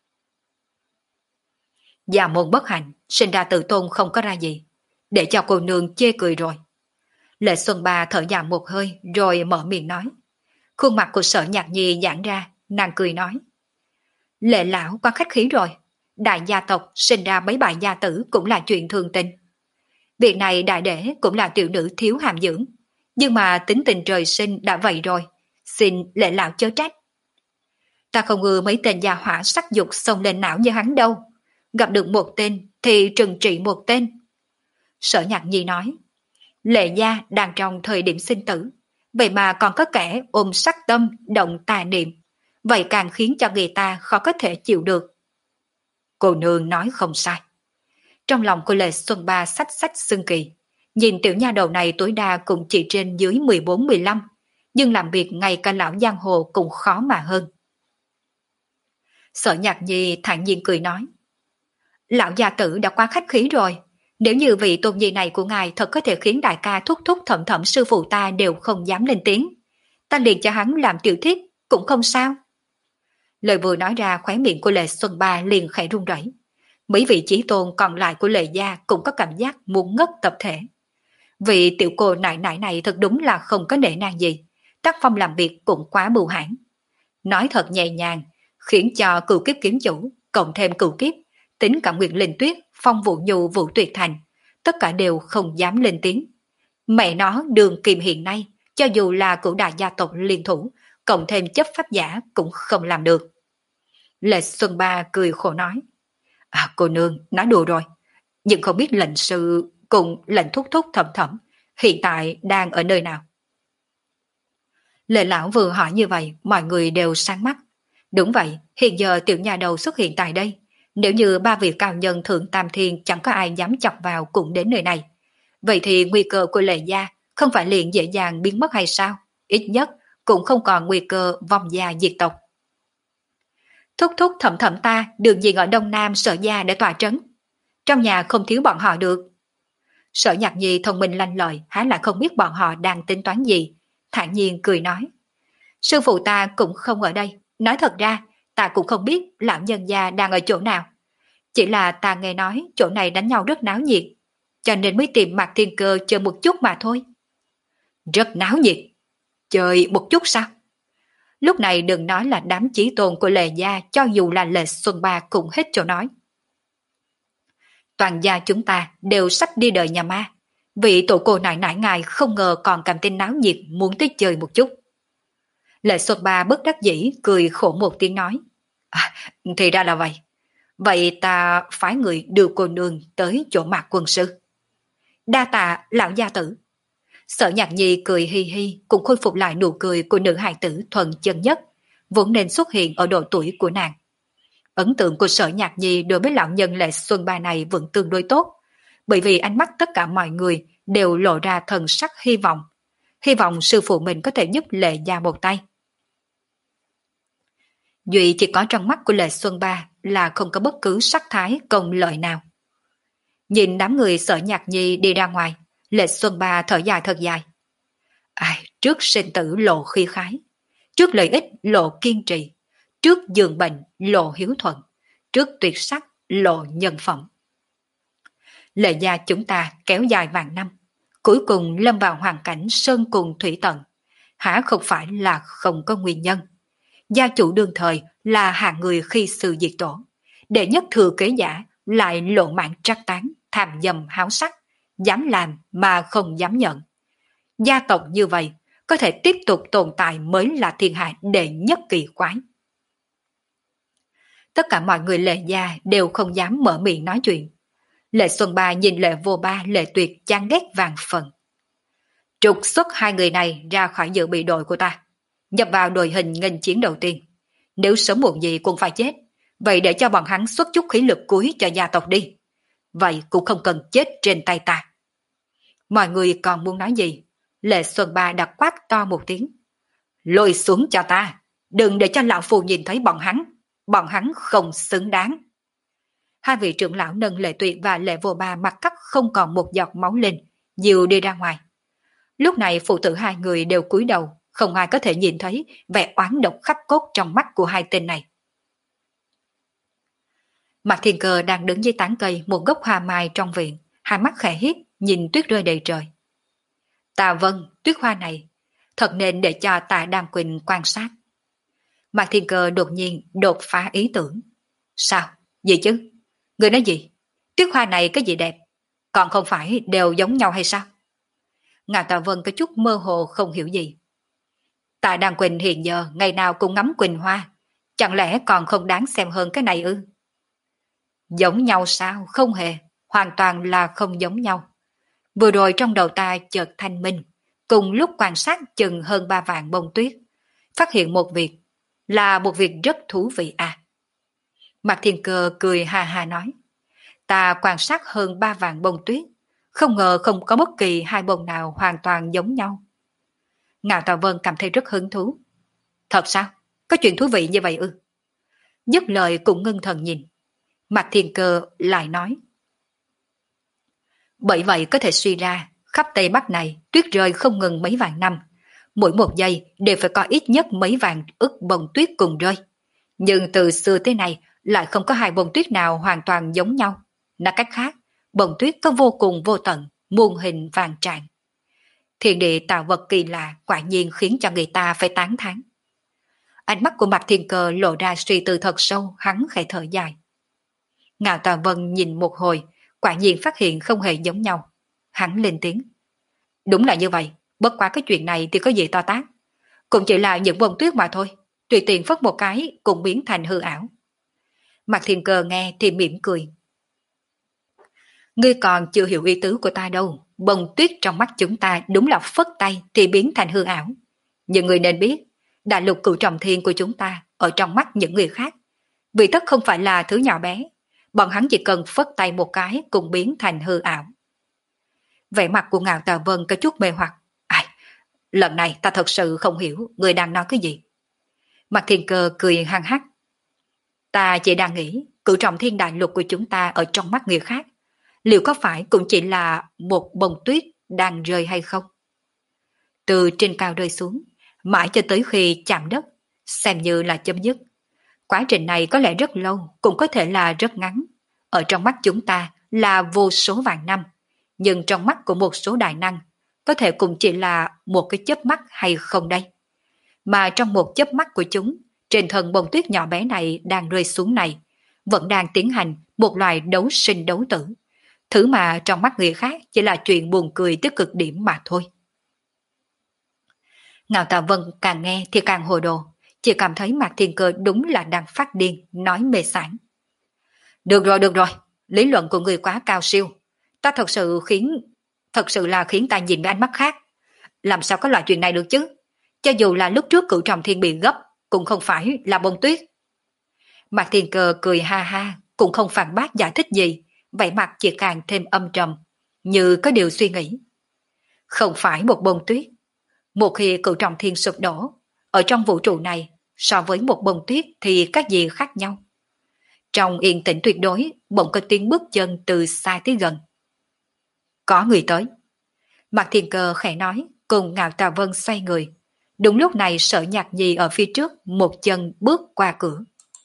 Già môn bất hạnh, sinh ra tự tôn không có ra gì, để cho cô nương chê cười rồi. Lệ Xuân Ba thở dài một hơi rồi mở miệng nói. Khuôn mặt của Sở Nhạc Nhi giãn ra, nàng cười nói. Lệ lão quá khách khí rồi, đại gia tộc sinh ra mấy bài gia tử cũng là chuyện thường tình. Việc này đại đệ cũng là tiểu nữ thiếu hàm dưỡng, nhưng mà tính tình trời sinh đã vậy rồi, xin Lệ lão chớ trách. Ta không ngờ mấy tên gia hỏa sắc dục xông lên não như hắn đâu, gặp được một tên thì trừng trị một tên. Sở Nhạc Nhi nói. Lệ gia đang trong thời điểm sinh tử, vậy mà còn có kẻ ôm sắc tâm, động tà niệm, vậy càng khiến cho người ta khó có thể chịu được. Cô nương nói không sai. Trong lòng của Lệ Xuân Ba xách xách xưng kỳ, nhìn tiểu nha đầu này tối đa cũng chỉ trên dưới mười bốn mười lăm, nhưng làm việc ngay cả lão giang hồ cũng khó mà hơn. Sở Nhạc Nhi thản nhiên cười nói. Lão gia tử đã quá khách khí rồi, nếu như vị tôn nhi này của ngài thật có thể khiến đại ca thúc thúc thẩm thẩm sư phụ ta đều không dám lên tiếng, ta liền cho hắn làm tiểu thiếp cũng không sao. Lời vừa nói ra, khóe miệng của Lệ Xuân Ba liền khẽ run rẩy. Mấy vị chí tôn còn lại của Lệ gia cũng có cảm giác muốn ngất tập thể. Vị tiểu cô nại nại này thật đúng là không có nể nang gì, tác phong làm việc cũng quá bưu hãn. Nói thật nhẹ nhàng, khiến cho cửu kiếp kiếm chủ, cộng thêm cửu kiếp, tính cả Nguyệt Linh Tuyết, Phong Vũ Nhu, Vũ Tuyệt Thành, tất cả đều không dám lên tiếng. Mẹ nó Đường Kiềm hiện nay, cho dù là cửu đại gia tộc liên thủ, cộng thêm chấp pháp giả cũng không làm được. Lệ Xuân Ba cười khổ nói. À, cô nương, nói đùa rồi. Nhưng không biết lệnh sư cùng lệnh thúc thúc thẩm thẩm hiện tại đang ở nơi nào? Lệ lão vừa hỏi như vậy, mọi người đều sáng mắt. Đúng vậy, hiện giờ tiểu nhà đầu xuất hiện tại đây. Nếu như ba vị cao nhân thượng tam thiên chẳng có ai dám chọc vào cũng đến nơi này, vậy thì nguy cơ của Lệ gia không phải liền dễ dàng biến mất hay sao? Ít nhất cũng không còn nguy cơ vong gia diệt tộc. Thúc thúc thẩm thẩm ta đường gì ở Đông Nam Sở gia để tòa trấn. Trong nhà không thiếu bọn họ được. Sở Nhạc Nhi thông minh lanh lợi, há là không biết bọn họ đang tính toán gì, thản nhiên cười nói. Sư phụ ta cũng không ở đây, nói thật ra ta cũng không biết lão nhân gia đang ở chỗ nào. Chỉ là ta nghe nói chỗ này đánh nhau rất náo nhiệt, cho nên mới tìm Mạc Thiên Cơ chơi một chút mà thôi. Rất náo nhiệt? Chơi một chút sao? Lúc này đừng nói là đám chí tôn của Lệ gia, cho dù là Lệ Xuân Ba cũng hết chỗ nói. Toàn gia chúng ta đều sắp đi đời nhà ma. Vị tổ cô nại nại ngài không ngờ còn cầm tin náo nhiệt muốn tới chơi một chút. Lệ Xuân Ba bất đắc dĩ cười khổ một tiếng nói. À, thì ra là vậy. Vậy ta phái người đưa cô nương tới chỗ Mạc quân sư. Đa tạ lão gia tử. Sở Nhạc Nhi cười hi hi, cũng khôi phục lại nụ cười của nữ hài tử thuần chân nhất, vốn nên xuất hiện ở độ tuổi của nàng. Ấn tượng của Sở Nhạc Nhi đối với lão nhân Lệ Xuân Ba này vẫn tương đối tốt, bởi vì ánh mắt tất cả mọi người đều lộ ra thần sắc hy vọng. Hy vọng sư phụ mình có thể giúp Lệ gia một tay. Duy chỉ có trong mắt của Lệ Xuân Ba là không có bất cứ sắc thái công lợi nào. Nhìn đám người Sở Nhạc Nhi đi ra ngoài, Lệ Xuân Ba thở dài thật dài. Ai, trước sinh tử lộ khí khái, trước lợi ích lộ kiên trì, trước giường bệnh lộ hiếu thuận, trước tuyệt sắc lộ nhân phẩm. Lệ gia chúng ta kéo dài vạn năm, cuối cùng lâm vào hoàn cảnh sơn cùng thủy tận, hả không phải là không có nguyên nhân. Gia chủ đương thời là hạng người khi sư diệt tổ, đệ nhất thừa kế giả lại lộ mạng trắc tán, tham dâm háo sắc, dám làm mà không dám nhận. Gia tộc như vậy có thể tiếp tục tồn tại mới là thiên hạ đệ nhất kỳ quái. Tất cả mọi người Lệ gia đều không dám mở miệng nói chuyện. Lệ Xuân Ba nhìn Lệ Vô Ba, Lệ Tuyệt chán ghét vàng phần. Trục xuất hai người này ra khỏi dự bị đội của ta, nhập vào đội hình nghênh chiến đầu tiên. Nếu sớm muộn gì cũng phải chết, vậy để cho bọn hắn xuất chút khí lực cuối cho gia tộc đi. Vậy cũng không cần chết trên tay ta. Mọi người còn muốn nói gì? Lệ Xuân Ba đã quát to một tiếng. Lôi xuống cho ta, đừng để cho lão phù nhìn thấy bọn hắn. Bọn hắn không xứng đáng. Hai vị trưởng lão nâng Lệ Tuyệt và Lệ Vô Ba mặt cắt không còn một giọt máu lên, dìu đi ra ngoài. Lúc này phụ tử hai người đều cúi đầu, không ai có thể nhìn thấy vẻ oán độc khắc cốt trong mắt của hai tên này. Mạc Thiên Cơ đang đứng dưới tán cây một gốc hoa mai trong viện, hai mắt khẽ híp, nhìn tuyết rơi đầy trời. Tạ Vân, tuyết hoa này, thật nên để cho Tạ Đàm Quỳnh quan sát. Mạc Thiên Cơ đột nhiên đột phá ý tưởng. Sao? Gì chứ? Người nói gì? Tuyết hoa này cái gì đẹp? Còn không phải đều giống nhau hay sao? Ngạo Tạ Vân có chút mơ hồ không hiểu gì. Tạ Đàm Quỳnh hiện giờ ngày nào cũng ngắm quỳnh hoa, chẳng lẽ còn không đáng xem hơn cái này ư? Giống nhau sao? Không hề, hoàn toàn là không giống nhau. Vừa rồi trong đầu ta chợt thanh minh, cùng lúc quan sát chừng hơn ba vạn bông tuyết, phát hiện một việc, là một việc rất thú vị à. Mạc Thiên Cơ cười ha ha nói, ta quan sát hơn ba vạn bông tuyết, không ngờ không có bất kỳ hai bông nào hoàn toàn giống nhau. Ngạo Tạ Vân cảm thấy rất hứng thú. Thật sao? Có chuyện thú vị như vậy ư? Dứt lời cũng ngưng thần nhìn. Mạc Thiên Cơ lại nói, bởi vậy có thể suy ra, khắp Tây Bắc này tuyết rơi không ngừng mấy vạn năm, mỗi một giây đều phải có ít nhất mấy vạn ức bông tuyết cùng rơi. Nhưng từ xưa tới nay lại không có hai bông tuyết nào hoàn toàn giống nhau. Nói cách khác, bông tuyết có vô cùng vô tận, muôn hình vàng trạng. Thiên địa tạo vật kỳ lạ quả nhiên khiến cho người ta phải tán thán. Ánh mắt của Mạc Thiên Cơ lộ ra suy tư thật sâu, hắn khẽ thở dài. Ngạo Tà Vân nhìn một hồi, quả nhiên phát hiện không hề giống nhau. Hắn lên tiếng. Đúng là như vậy, bất quá cái chuyện này thì có gì to tát. Cũng chỉ là những bông tuyết mà thôi, tùy tiện phất một cái cũng biến thành hư ảo. Mạc Thiên Cơ nghe thì mỉm cười. Ngươi còn chưa hiểu ý tứ của ta đâu, bông tuyết trong mắt chúng ta đúng là phất tay thì biến thành hư ảo. Nhưng ngươi nên biết, đại lục cửu trọng thiên của chúng ta ở trong mắt những người khác, vì tất không phải là thứ nhỏ bé, bọn hắn chỉ cần phất tay một cái cũng biến thành hư ảo. Vẻ mặt của Ngạo Tà Vân có chút mê hoặc. Ai, lần này ta thật sự không hiểu người đang nói cái gì. Mạc Thiên Cơ cười hăng hắc. Ta chỉ đang nghĩ, cửu trọng thiên đại lục của chúng ta ở trong mắt người khác, liệu có phải cũng chỉ là một bông tuyết đang rơi hay không? Từ trên cao rơi xuống, mãi cho tới khi chạm đất, xem như là chấm dứt. Quá trình này có lẽ rất lâu, cũng có thể là rất ngắn. Ở trong mắt chúng ta là vô số vạn năm, nhưng trong mắt của một số đại năng, có thể cũng chỉ là một cái chớp mắt hay không đây. Mà trong một chớp mắt của chúng, trên thân bông tuyết nhỏ bé này đang rơi xuống này, vẫn đang tiến hành một loài đấu sinh đấu tử. Thứ mà trong mắt người khác chỉ là chuyện buồn cười tới cực điểm mà thôi. Ngạo Tạ Vân càng nghe thì càng hồ đồ, chỉ cảm thấy Mạc Thiên Cơ đúng là đang phát điên, nói mê sảng. Được rồi, được rồi, lý luận của người quá cao siêu. Ta thật sự khiến, thật sự là khiến ta nhìn với ánh mắt khác. Làm sao có loại chuyện này được chứ? Cho dù là lúc trước cửu trọng thiên bị gấp, cũng không phải là bông tuyết. Mạc Thiên Cơ cười ha ha, cũng không phản bác giải thích gì, vậy mặt chỉ càng thêm âm trầm, như có điều suy nghĩ. Không phải một bông tuyết. Một khi cửu trọng thiên sụp đổ, ở trong vũ trụ này, so với một bông tuyết thì các gì khác nhau. Trong yên tĩnh tuyệt đối, bỗng có tiếng bước chân từ xa tới gần. Có người tới. Mạc Thiên Cơ khẽ nói, cùng Ngạo Tà Vân xoay người. Đúng lúc này Sở Nhạc Nhi ở phía trước, một chân bước qua cửa.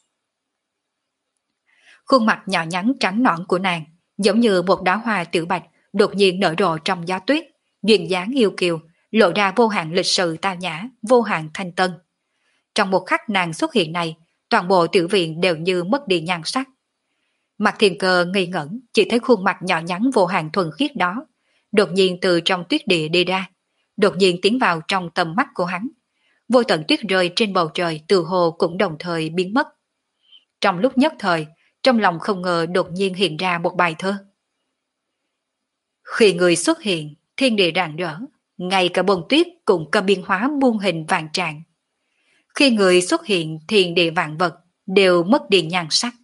Khuôn mặt nhỏ nhắn trắng nõn của nàng, giống như một đóa hoa tiểu bạch, đột nhiên nở rộ trong gió tuyết, duyên dáng yêu kiều, lộ ra vô hạn lịch sự tao nhã, vô hạn thanh tân. Trong một khắc nàng xuất hiện này, toàn bộ tiểu viện đều như mất đi nhan sắc. Mạc Thiên Cơ ngây ngẩn, chỉ thấy khuôn mặt nhỏ nhắn vô hạn thuần khiết đó, đột nhiên từ trong tuyết địa đi ra, đột nhiên tiến vào trong tầm mắt của hắn. Vô tận tuyết rơi trên bầu trời từ hồ cũng đồng thời biến mất. Trong lúc nhất thời, trong lòng không ngờ đột nhiên hiện ra một bài thơ. Khi người xuất hiện, thiên địa rạng rỡ, ngay cả bông tuyết cũng có biến hóa muôn hình vạn trạng. Khi người xuất hiện, thiên địa vạn vật đều mất đi nhan sắc.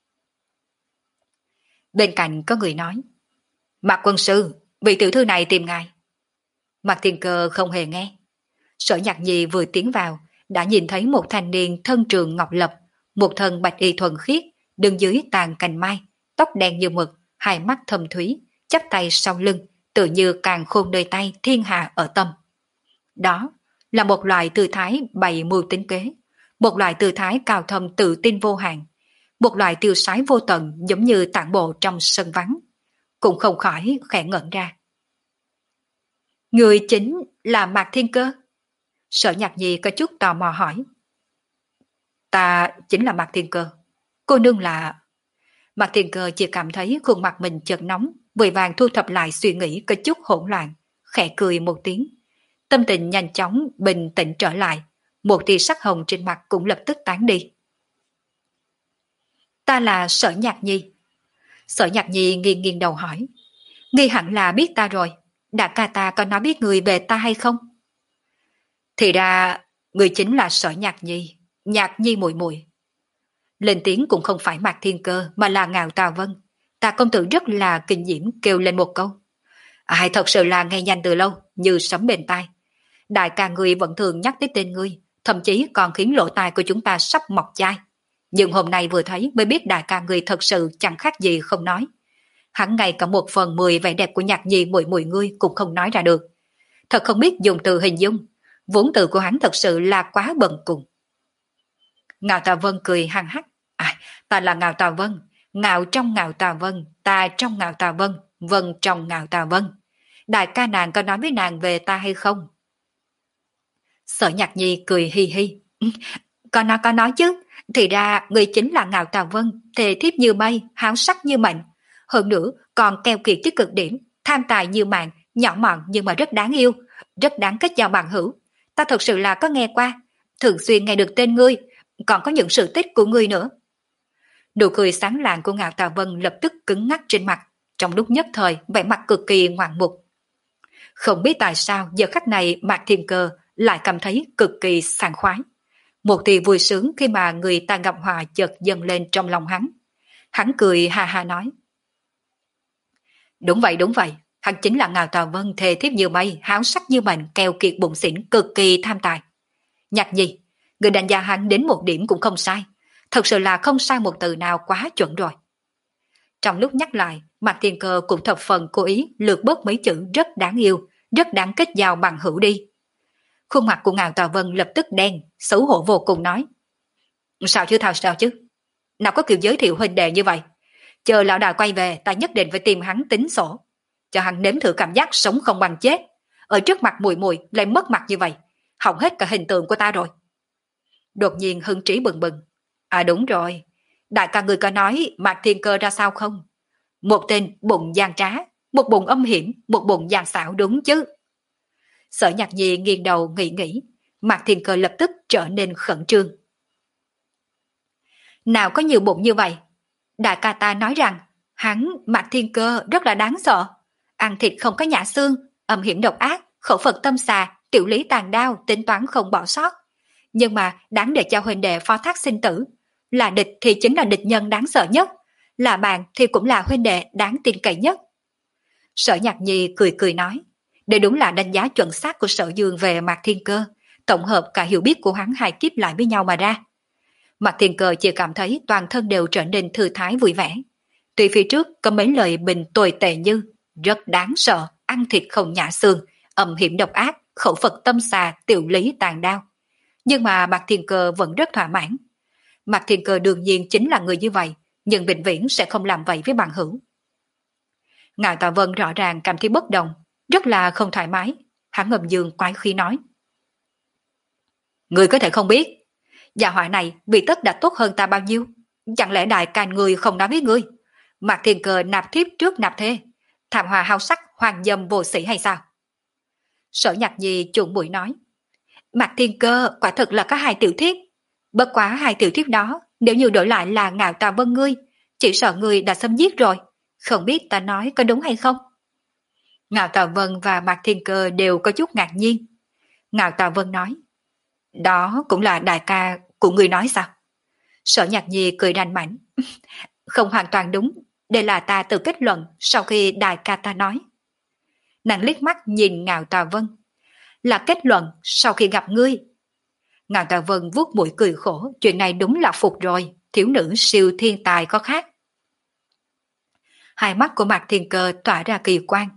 Bên cạnh có người nói, Mạc quân sư, vị tiểu thư này tìm ngài. Mạc Thiên Cơ không hề nghe. Sở Nhạc Nhi vừa tiến vào, đã nhìn thấy một thanh niên thân trường ngọc lập, một thân bạch y thuần khiết, đứng dưới tàn cành mai, tóc đen như mực, hai mắt thâm thúy, chắp tay sau lưng, tự như càng khôn nơi tay thiên hạ ở tâm. Đó là một loại tư thái bày mưu tính kế, một loại tư thái cao thâm tự tin vô hạn, một loại tiêu sái vô tận giống như tản bộ trong sân vắng, cũng không khỏi khẽ ngẩn ra. Người chính là Mạc Thiên Cơ? Sở Nhạc Nhi có chút tò mò hỏi. Ta chính là Mạc Thiên Cơ. Cô nương là... Mạc Thiên Cơ chỉ cảm thấy khuôn mặt mình chợt nóng, vội vàng thu thập lại suy nghĩ có chút hỗn loạn, khẽ cười một tiếng. Tâm tình nhanh chóng bình tĩnh trở lại, một tia sắc hồng trên mặt cũng lập tức tán đi. Ta là Sở Nhạc Nhi. Sở Nhạc Nhi nghiêng nghiêng đầu hỏi. Nghi hẳn là biết ta rồi, đại ca ta có nói biết người về ta hay không? Thì ra, người chính là Sở Nhạc Nhi, Nhạc Nhi muội muội. Lên tiếng cũng không phải Mạc Thiên Cơ mà là Ngạo Tà Vân. Tạ công tử rất là kinh diễm kêu lên một câu. Ai thật sự là nghe nhanh từ lâu, như sấm bên tai. Đại ca người vẫn thường nhắc tới tên ngươi, thậm chí còn khiến lỗ tai của chúng ta sắp mọc chai. Nhưng hôm nay vừa thấy mới biết đại ca người thật sự chẳng khác gì không nói. Hắn ngay cả một phần mười vẻ đẹp của Nhạc Nhi muội muội ngươi cũng không nói ra được. Thật không biết dùng từ hình dung, vốn từ của hắn thật sự là quá bần cùng. Ngạo Tà Vân cười hăng hắc. À, ta là Ngạo Tà Vân, Ngạo trong Ngạo Tà Vân, ta trong Ngạo Tà Vân, Vân trong Ngạo Tà Vân. Đại ca nàng có nói với nàng về ta hay không? Sở Nhạc Nhi cười hi hi. Có nói có nói chứ, thì ra người chính là Ngạo Tà Vân, thề thiếp như mây, háo sắc như mệnh. Hơn nữa còn keo kiệt tới cực điểm, tham tài như mạng, nhỏ mọn nhưng mà rất đáng yêu, rất đáng kết giao bằng hữu. Ta thật sự là có nghe qua, thường xuyên nghe được tên ngươi, còn có những sự tích của ngươi nữa. Nụ cười sáng lạng của Ngạo Tà Vân lập tức cứng ngắc trên mặt, trong lúc nhất thời vẻ mặt cực kỳ ngoạn mục. Không biết tại sao giờ khắc này Mạc Thiên Cơ lại cảm thấy cực kỳ sảng khoái. Một tia vui sướng khi mà người ta gặp hòa chợt dâng lên trong lòng hắn. Hắn cười ha ha nói. Đúng vậy đúng vậy, hắn chính là Ngạo Tà Vân thề thiếp như mây, háo sắc như mệnh, keo kiệt bụng xỉn, cực kỳ tham tài. Nhạc Nhi, người đánh giá hắn đến một điểm cũng không sai, thật sự là không sai một từ nào, quá chuẩn rồi. Trong lúc nhắc lại, Mạc Thiên Cơ cũng thập phần cố ý lược bớt mấy chữ rất đáng yêu, rất đáng kết giao bằng hữu đi. Khuôn mặt của Ngạo Tà Vân lập tức đen, xấu hổ vô cùng nói. Sao chứ thao sao chứ? Nào có kiểu giới thiệu huynh đệ như vậy. Chờ lão đại quay về, ta nhất định phải tìm hắn tính sổ. Cho hắn nếm thử cảm giác sống không bằng chết. Ở trước mặt mùi mùi lại mất mặt như vậy. Hỏng hết cả hình tượng của ta rồi. Đột nhiên hưng trí bừng bừng. À đúng rồi. Đại ca người có nói Mạc Thiên Cơ ra sao không? Một tên bụng gian trá, một bụng âm hiểm, một bụng gian xảo đúng chứ. Sở Nhạc Nhi nghiêng đầu nghĩ nghĩ. Mạc Thiên Cơ lập tức trở nên khẩn trương. Nào có nhiều bụng như vậy. Đại ca ta nói rằng hắn Mạc Thiên Cơ rất là đáng sợ, ăn thịt không có nhả xương, âm hiểm độc ác, khẩu Phật tâm xà, tiểu lý tàn đao, tính toán không bỏ sót. Nhưng mà đáng để cho huynh đệ phó thác sinh tử, là địch thì chính là địch nhân đáng sợ nhất, là bạn thì cũng là huynh đệ đáng tin cậy nhất. Sở Nhạc Nhi cười cười nói, đây đúng là đánh giá chuẩn xác của Sở Dương về Mạc Thiên Cơ, tổng hợp cả hiểu biết của hắn hai kiếp lại với nhau mà ra. Mạc Thiên Cơ chỉ cảm thấy toàn thân đều trở nên thư thái vui vẻ. Tuy phía trước có mấy lời bình tồi tệ như rất đáng sợ, ăn thịt không nhả xương, âm hiểm độc ác, khẩu Phật tâm xà, tiểu lý tàn đao. Nhưng mà Mạc Thiên Cơ vẫn rất thỏa mãn. Mạc Thiên Cơ đương nhiên chính là người như vậy, nhưng vĩnh viễn sẽ không làm vậy với bằng hữu. Ngạo Tà Vân rõ ràng cảm thấy bất đồng, rất là không thoải mái. Hắn ngầm dương quái khí nói. Người có thể không biết, gia hỏa này vì tất đã tốt hơn ta bao nhiêu. Chẳng lẽ đại ca người không nói với ngươi? Mạc Thiên Cơ nạp thiếp trước nạp thê, thảm hòa hao sắc, hoàng dâm vô sĩ hay sao? Sở Nhạc Nhi chuộng mũi nói. Mạc Thiên Cơ quả thực là có hai tiểu thiếp. Bất quá hai tiểu thiếp đó, nếu như đổi lại là Ngạo Tà Vân ngươi, chỉ sợ ngươi đã xâm giết rồi. Không biết ta nói có đúng hay không? Ngạo Tà Vân và Mạc Thiên Cơ đều có chút ngạc nhiên. Ngạo Tà Vân nói. Đó cũng là đại ca của ngươi nói sao? Sở Nhạc Nhi cười ranh mảnh. Không hoàn toàn đúng, đây là ta tự kết luận sau khi đại ca ta nói. Nàng liếc mắt nhìn Ngạo Tà Vân. Là kết luận sau khi gặp ngươi. Ngạo Tà Vân vuốt mũi cười khổ, chuyện này đúng là phục rồi, thiếu nữ siêu thiên tài có khác. Hai mắt của Mạc Thiên Cơ tỏa ra kỳ quang,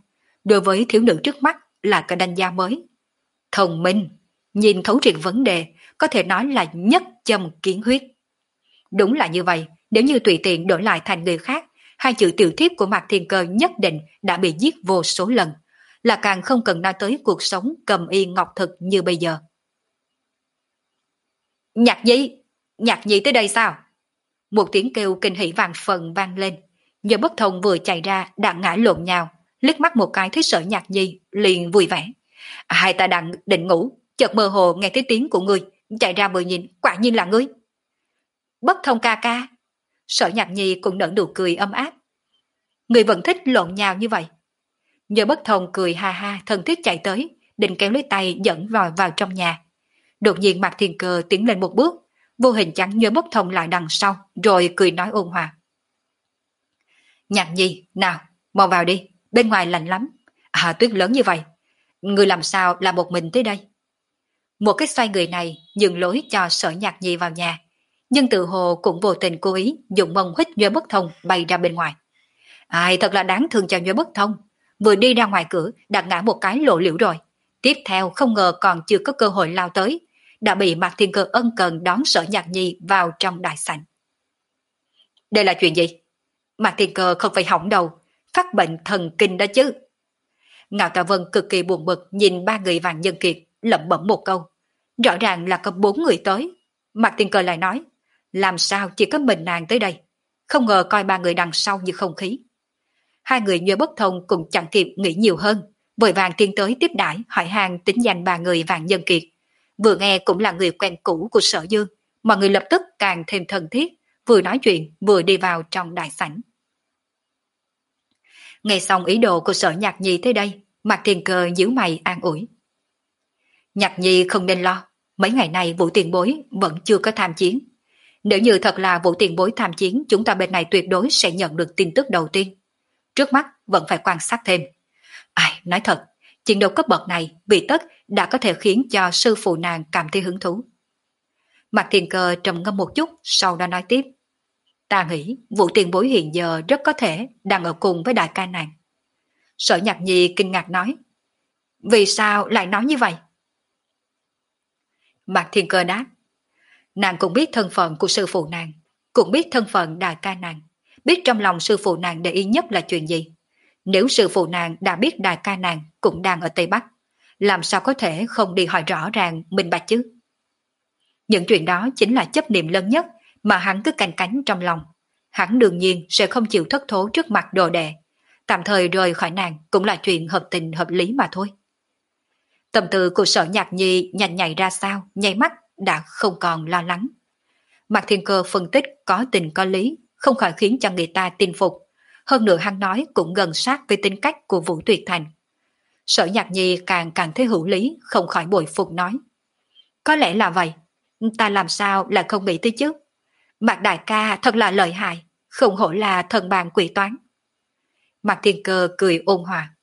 đối với thiếu nữ trước mắt là cái đánh giá mới. Thông minh, nhìn thấu triệt vấn đề, có thể nói là nhất châm kiến huyết. Đúng là như vậy, nếu như tùy tiện đổi lại thành người khác, hai chữ tiểu thiếp của Mạc Thiên Cơ nhất định đã bị giết vô số lần, là càng không cần nói tới cuộc sống cầm y ngọc thực như bây giờ. Nhạc nhi, nhạc nhi tới đây sao? Một tiếng kêu kinh hỉ vàng phần vang lên, Nhớ Bất Thông vừa chạy ra đã ngã lộn nhào, liếc mắt một cái thấy Sở Nhạc Nhi liền vui vẻ. Hai ta đang định ngủ, chợt mơ hồ nghe thấy tiếng của ngươi, chạy ra vừa nhìn, quả nhiên là ngươi. Bất Thông ca ca. Sở Nhạc Nhi cũng nở nụ cười ấm áp. Người vẫn thích lộn nhào như vậy. Nhớ Bất Thông cười ha ha, thân thiết chạy tới, định kéo lấy tay dẫn vào vào trong nhà. Đột nhiên Mạc Thiên Cơ tiến lên một bước, vô hình chắn Nhớ Bất Thông lại đằng sau, rồi cười nói ôn hòa. Nhạc Nhi, nào, mau vào đi, bên ngoài lạnh lắm. À, tuyết lớn như vậy, người làm sao là một mình tới đây? Một cái xoay người này nhường lối cho Sở Nhạc Nhi vào nhà, nhưng tự hồ cũng vô tình cố ý dùng mông hít Nhớ Bất Thông bay ra bên ngoài. Ai, thật là đáng thương cho Nhớ Bất Thông, vừa đi ra ngoài cửa đã ngã một cái lộ liễu rồi. Tiếp theo không ngờ còn chưa có cơ hội lao tới, đã bị Mạc Thiên Cơ ân cần đón Sở Nhạc Nhi vào trong đại sảnh. Đây là chuyện gì? Mạc Thiên Cơ không phải hỏng đầu, phát bệnh thần kinh đó chứ. Ngạo Tạ Vân cực kỳ buồn bực nhìn ba người Vạn Nhân Kiệt, lẩm bẩm một câu. Rõ ràng là có bốn người tới. Mạc Thiên Cơ lại nói, làm sao chỉ có mình nàng tới đây, không ngờ coi ba người đằng sau như không khí. Hai người Nhớ Bất Thông cũng chẳng kịp nghĩ nhiều hơn, vội vàng tiến tới tiếp đãi hỏi han tính danh ba người Vạn Nhân Kiệt. Vừa nghe cũng là người quen cũ của Sở Dương, mọi người lập tức càng thêm thân thiết, vừa nói chuyện vừa đi vào trong đại sảnh. Nghe xong ý đồ của Sở Nhạc Nhi tới đây, Mạc Thiên Cơ nhíu mày an ủi. Nhạc Nhi không nên lo, mấy ngày nay Vũ Tiền Bối vẫn chưa có tham chiến. Nếu như thật là Vũ Tiền Bối tham chiến, chúng ta bên này tuyệt đối sẽ nhận được tin tức đầu tiên. Trước mắt vẫn phải quan sát thêm. Ai, nói thật, chiến đấu cấp bậc này vì tất đã có thể khiến cho sư phụ nàng cảm thấy hứng thú. Mạc Thiên Cơ trầm ngâm một chút, sau đó nói tiếp. Ta nghĩ Vũ Tiền Bối hiện giờ rất có thể đang ở cùng với đại ca nàng. Sở Nhạc Nhi kinh ngạc nói. Vì sao lại nói như vậy? Mạc Thiên Cơ đáp. Nàng cũng biết thân phận của sư phụ nàng, cũng biết thân phận đại ca nàng, biết trong lòng sư phụ nàng để ý nhất là chuyện gì. Nếu sư phụ nàng đã biết đại ca nàng cũng đang ở Tây Bắc, làm sao có thể không đi hỏi rõ ràng minh bạch chứ? Những chuyện đó chính là chấp niệm lớn nhất mà hắn cứ canh cánh trong lòng. Hắn đương nhiên sẽ không chịu thất thố trước mặt đồ đệ. Tạm thời rời khỏi nàng cũng là chuyện hợp tình hợp lý mà thôi. Tâm tư của Sở Nhạc Nhi nhanh nhạy ra sao, nháy mắt đã không còn lo lắng. Mạc Thiên Cơ phân tích có tình có lý, không khỏi khiến cho người ta tin phục. Hơn nữa hắn nói cũng gần sát với tính cách của Vũ Tuyệt Thành. Sở Nhạc Nhi càng càng thấy hữu lý, không khỏi bội phục nói. Có lẽ là vậy, ta làm sao lại không nghĩ tới chứ? Mạc đại ca thật là lợi hại, không hổ là thần bàn quỷ toán. Mạc Thiên Cơ cười ôn hòa.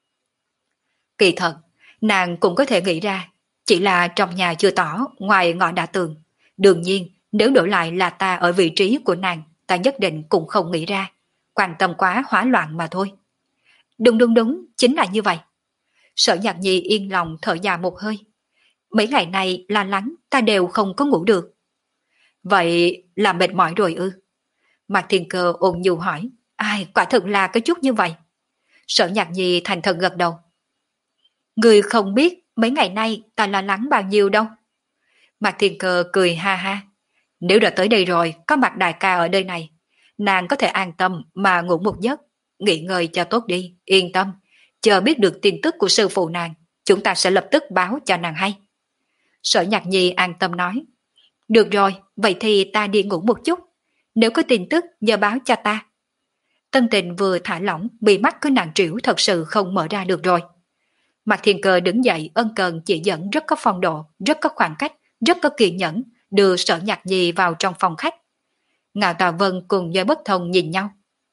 Kỳ thật, nàng cũng có thể nghĩ ra, chỉ là trong nhà chưa tỏ, ngoài ngõ đã tường. Đương nhiên, nếu đổi lại là ta ở vị trí của nàng, ta nhất định cũng không nghĩ ra. Quan tâm quá hóa loạn mà thôi. Đúng đúng đúng, chính là như vậy. Sở Nhạc Nhi yên lòng thở dài một hơi. Mấy ngày này lo lắng ta đều không có ngủ được. Vậy là mệt mỏi rồi ư? Mạc Thiên Cơ ôn nhu hỏi. Ai, quả thực là có chút như vậy. Sở Nhạc Nhi thành thật gật đầu. Người không biết mấy ngày nay ta lo lắng bao nhiêu đâu. Mạc Thiên Cơ cười ha ha. Nếu đã tới đây rồi, có Mạc đại ca ở đây này, nàng có thể an tâm mà ngủ một giấc, nghỉ ngơi cho tốt đi, yên tâm. Chờ biết được tin tức của sư phụ nàng, chúng ta sẽ lập tức báo cho nàng hay. Sở Nhạc Nhi an tâm nói. Được rồi, vậy thì ta đi ngủ một chút. Nếu có tin tức nhờ báo cho ta. Tân Tình vừa thả lỏng, bị mắt cứ nặng trĩu thật sự không mở ra được rồi. Mạc Thiên Cơ đứng dậy ân cần chỉ dẫn rất có phong độ, rất có khoảng cách, rất có kiên nhẫn, đưa Sở Nhạc Nhi vào trong phòng khách. Ngạo Tà Vân cùng Giới Bất Thông nhìn nhau.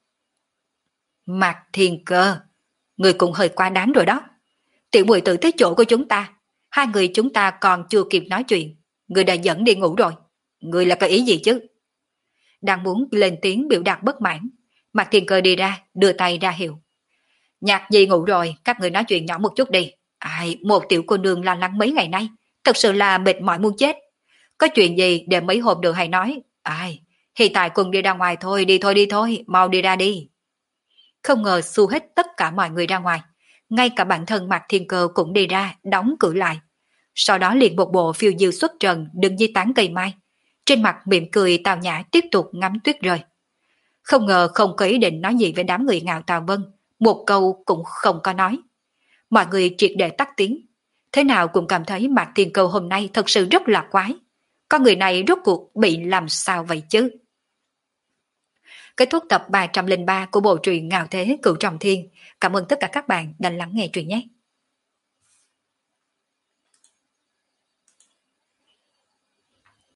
Mạc Thiên Cơ, người cũng hơi quá đáng rồi đó. Tiểu muội tử tới chỗ của chúng ta, hai người chúng ta còn chưa kịp nói chuyện, người đã dẫn đi ngủ rồi. Người là cái ý gì chứ? Đang muốn lên tiếng biểu đạt bất mãn, Mạc Thiên Cơ đi ra, đưa tay ra hiệu. Nhạc Nhi ngủ rồi, các người nói chuyện nhỏ một chút đi. Ai, một tiểu cô nương lo lắng mấy ngày nay, thật sự là mệt mỏi muốn chết. Có chuyện gì để mấy hôm được hay nói. Ai, hiện tại cùng đi ra ngoài thôi, đi thôi đi thôi, mau đi ra đi. Không ngờ xu hết tất cả mọi người ra ngoài. Ngay cả bản thân Mạc Thiên Cơ cũng đi ra, đóng cửa lại. Sau đó liền một bộ phiêu diêu xuất trần đứng dưới tán cây mai. Trên mặt mỉm cười tào nhã tiếp tục ngắm tuyết rơi. Không ngờ không có ý định nói gì với đám người Ngạo Tào Vân, một câu cũng không có nói. Mọi người triệt để tắt tiếng. Thế nào cũng cảm thấy Mạc Thiên Cơ hôm nay thật sự rất là quái. Con người này rốt cuộc bị làm sao vậy chứ? Kết thúc tập ba trăm lẻ ba của bộ truyện Ngạo Thế Cửu Trọng Thiên. Cảm ơn tất cả các bạn đã lắng nghe truyện nhé.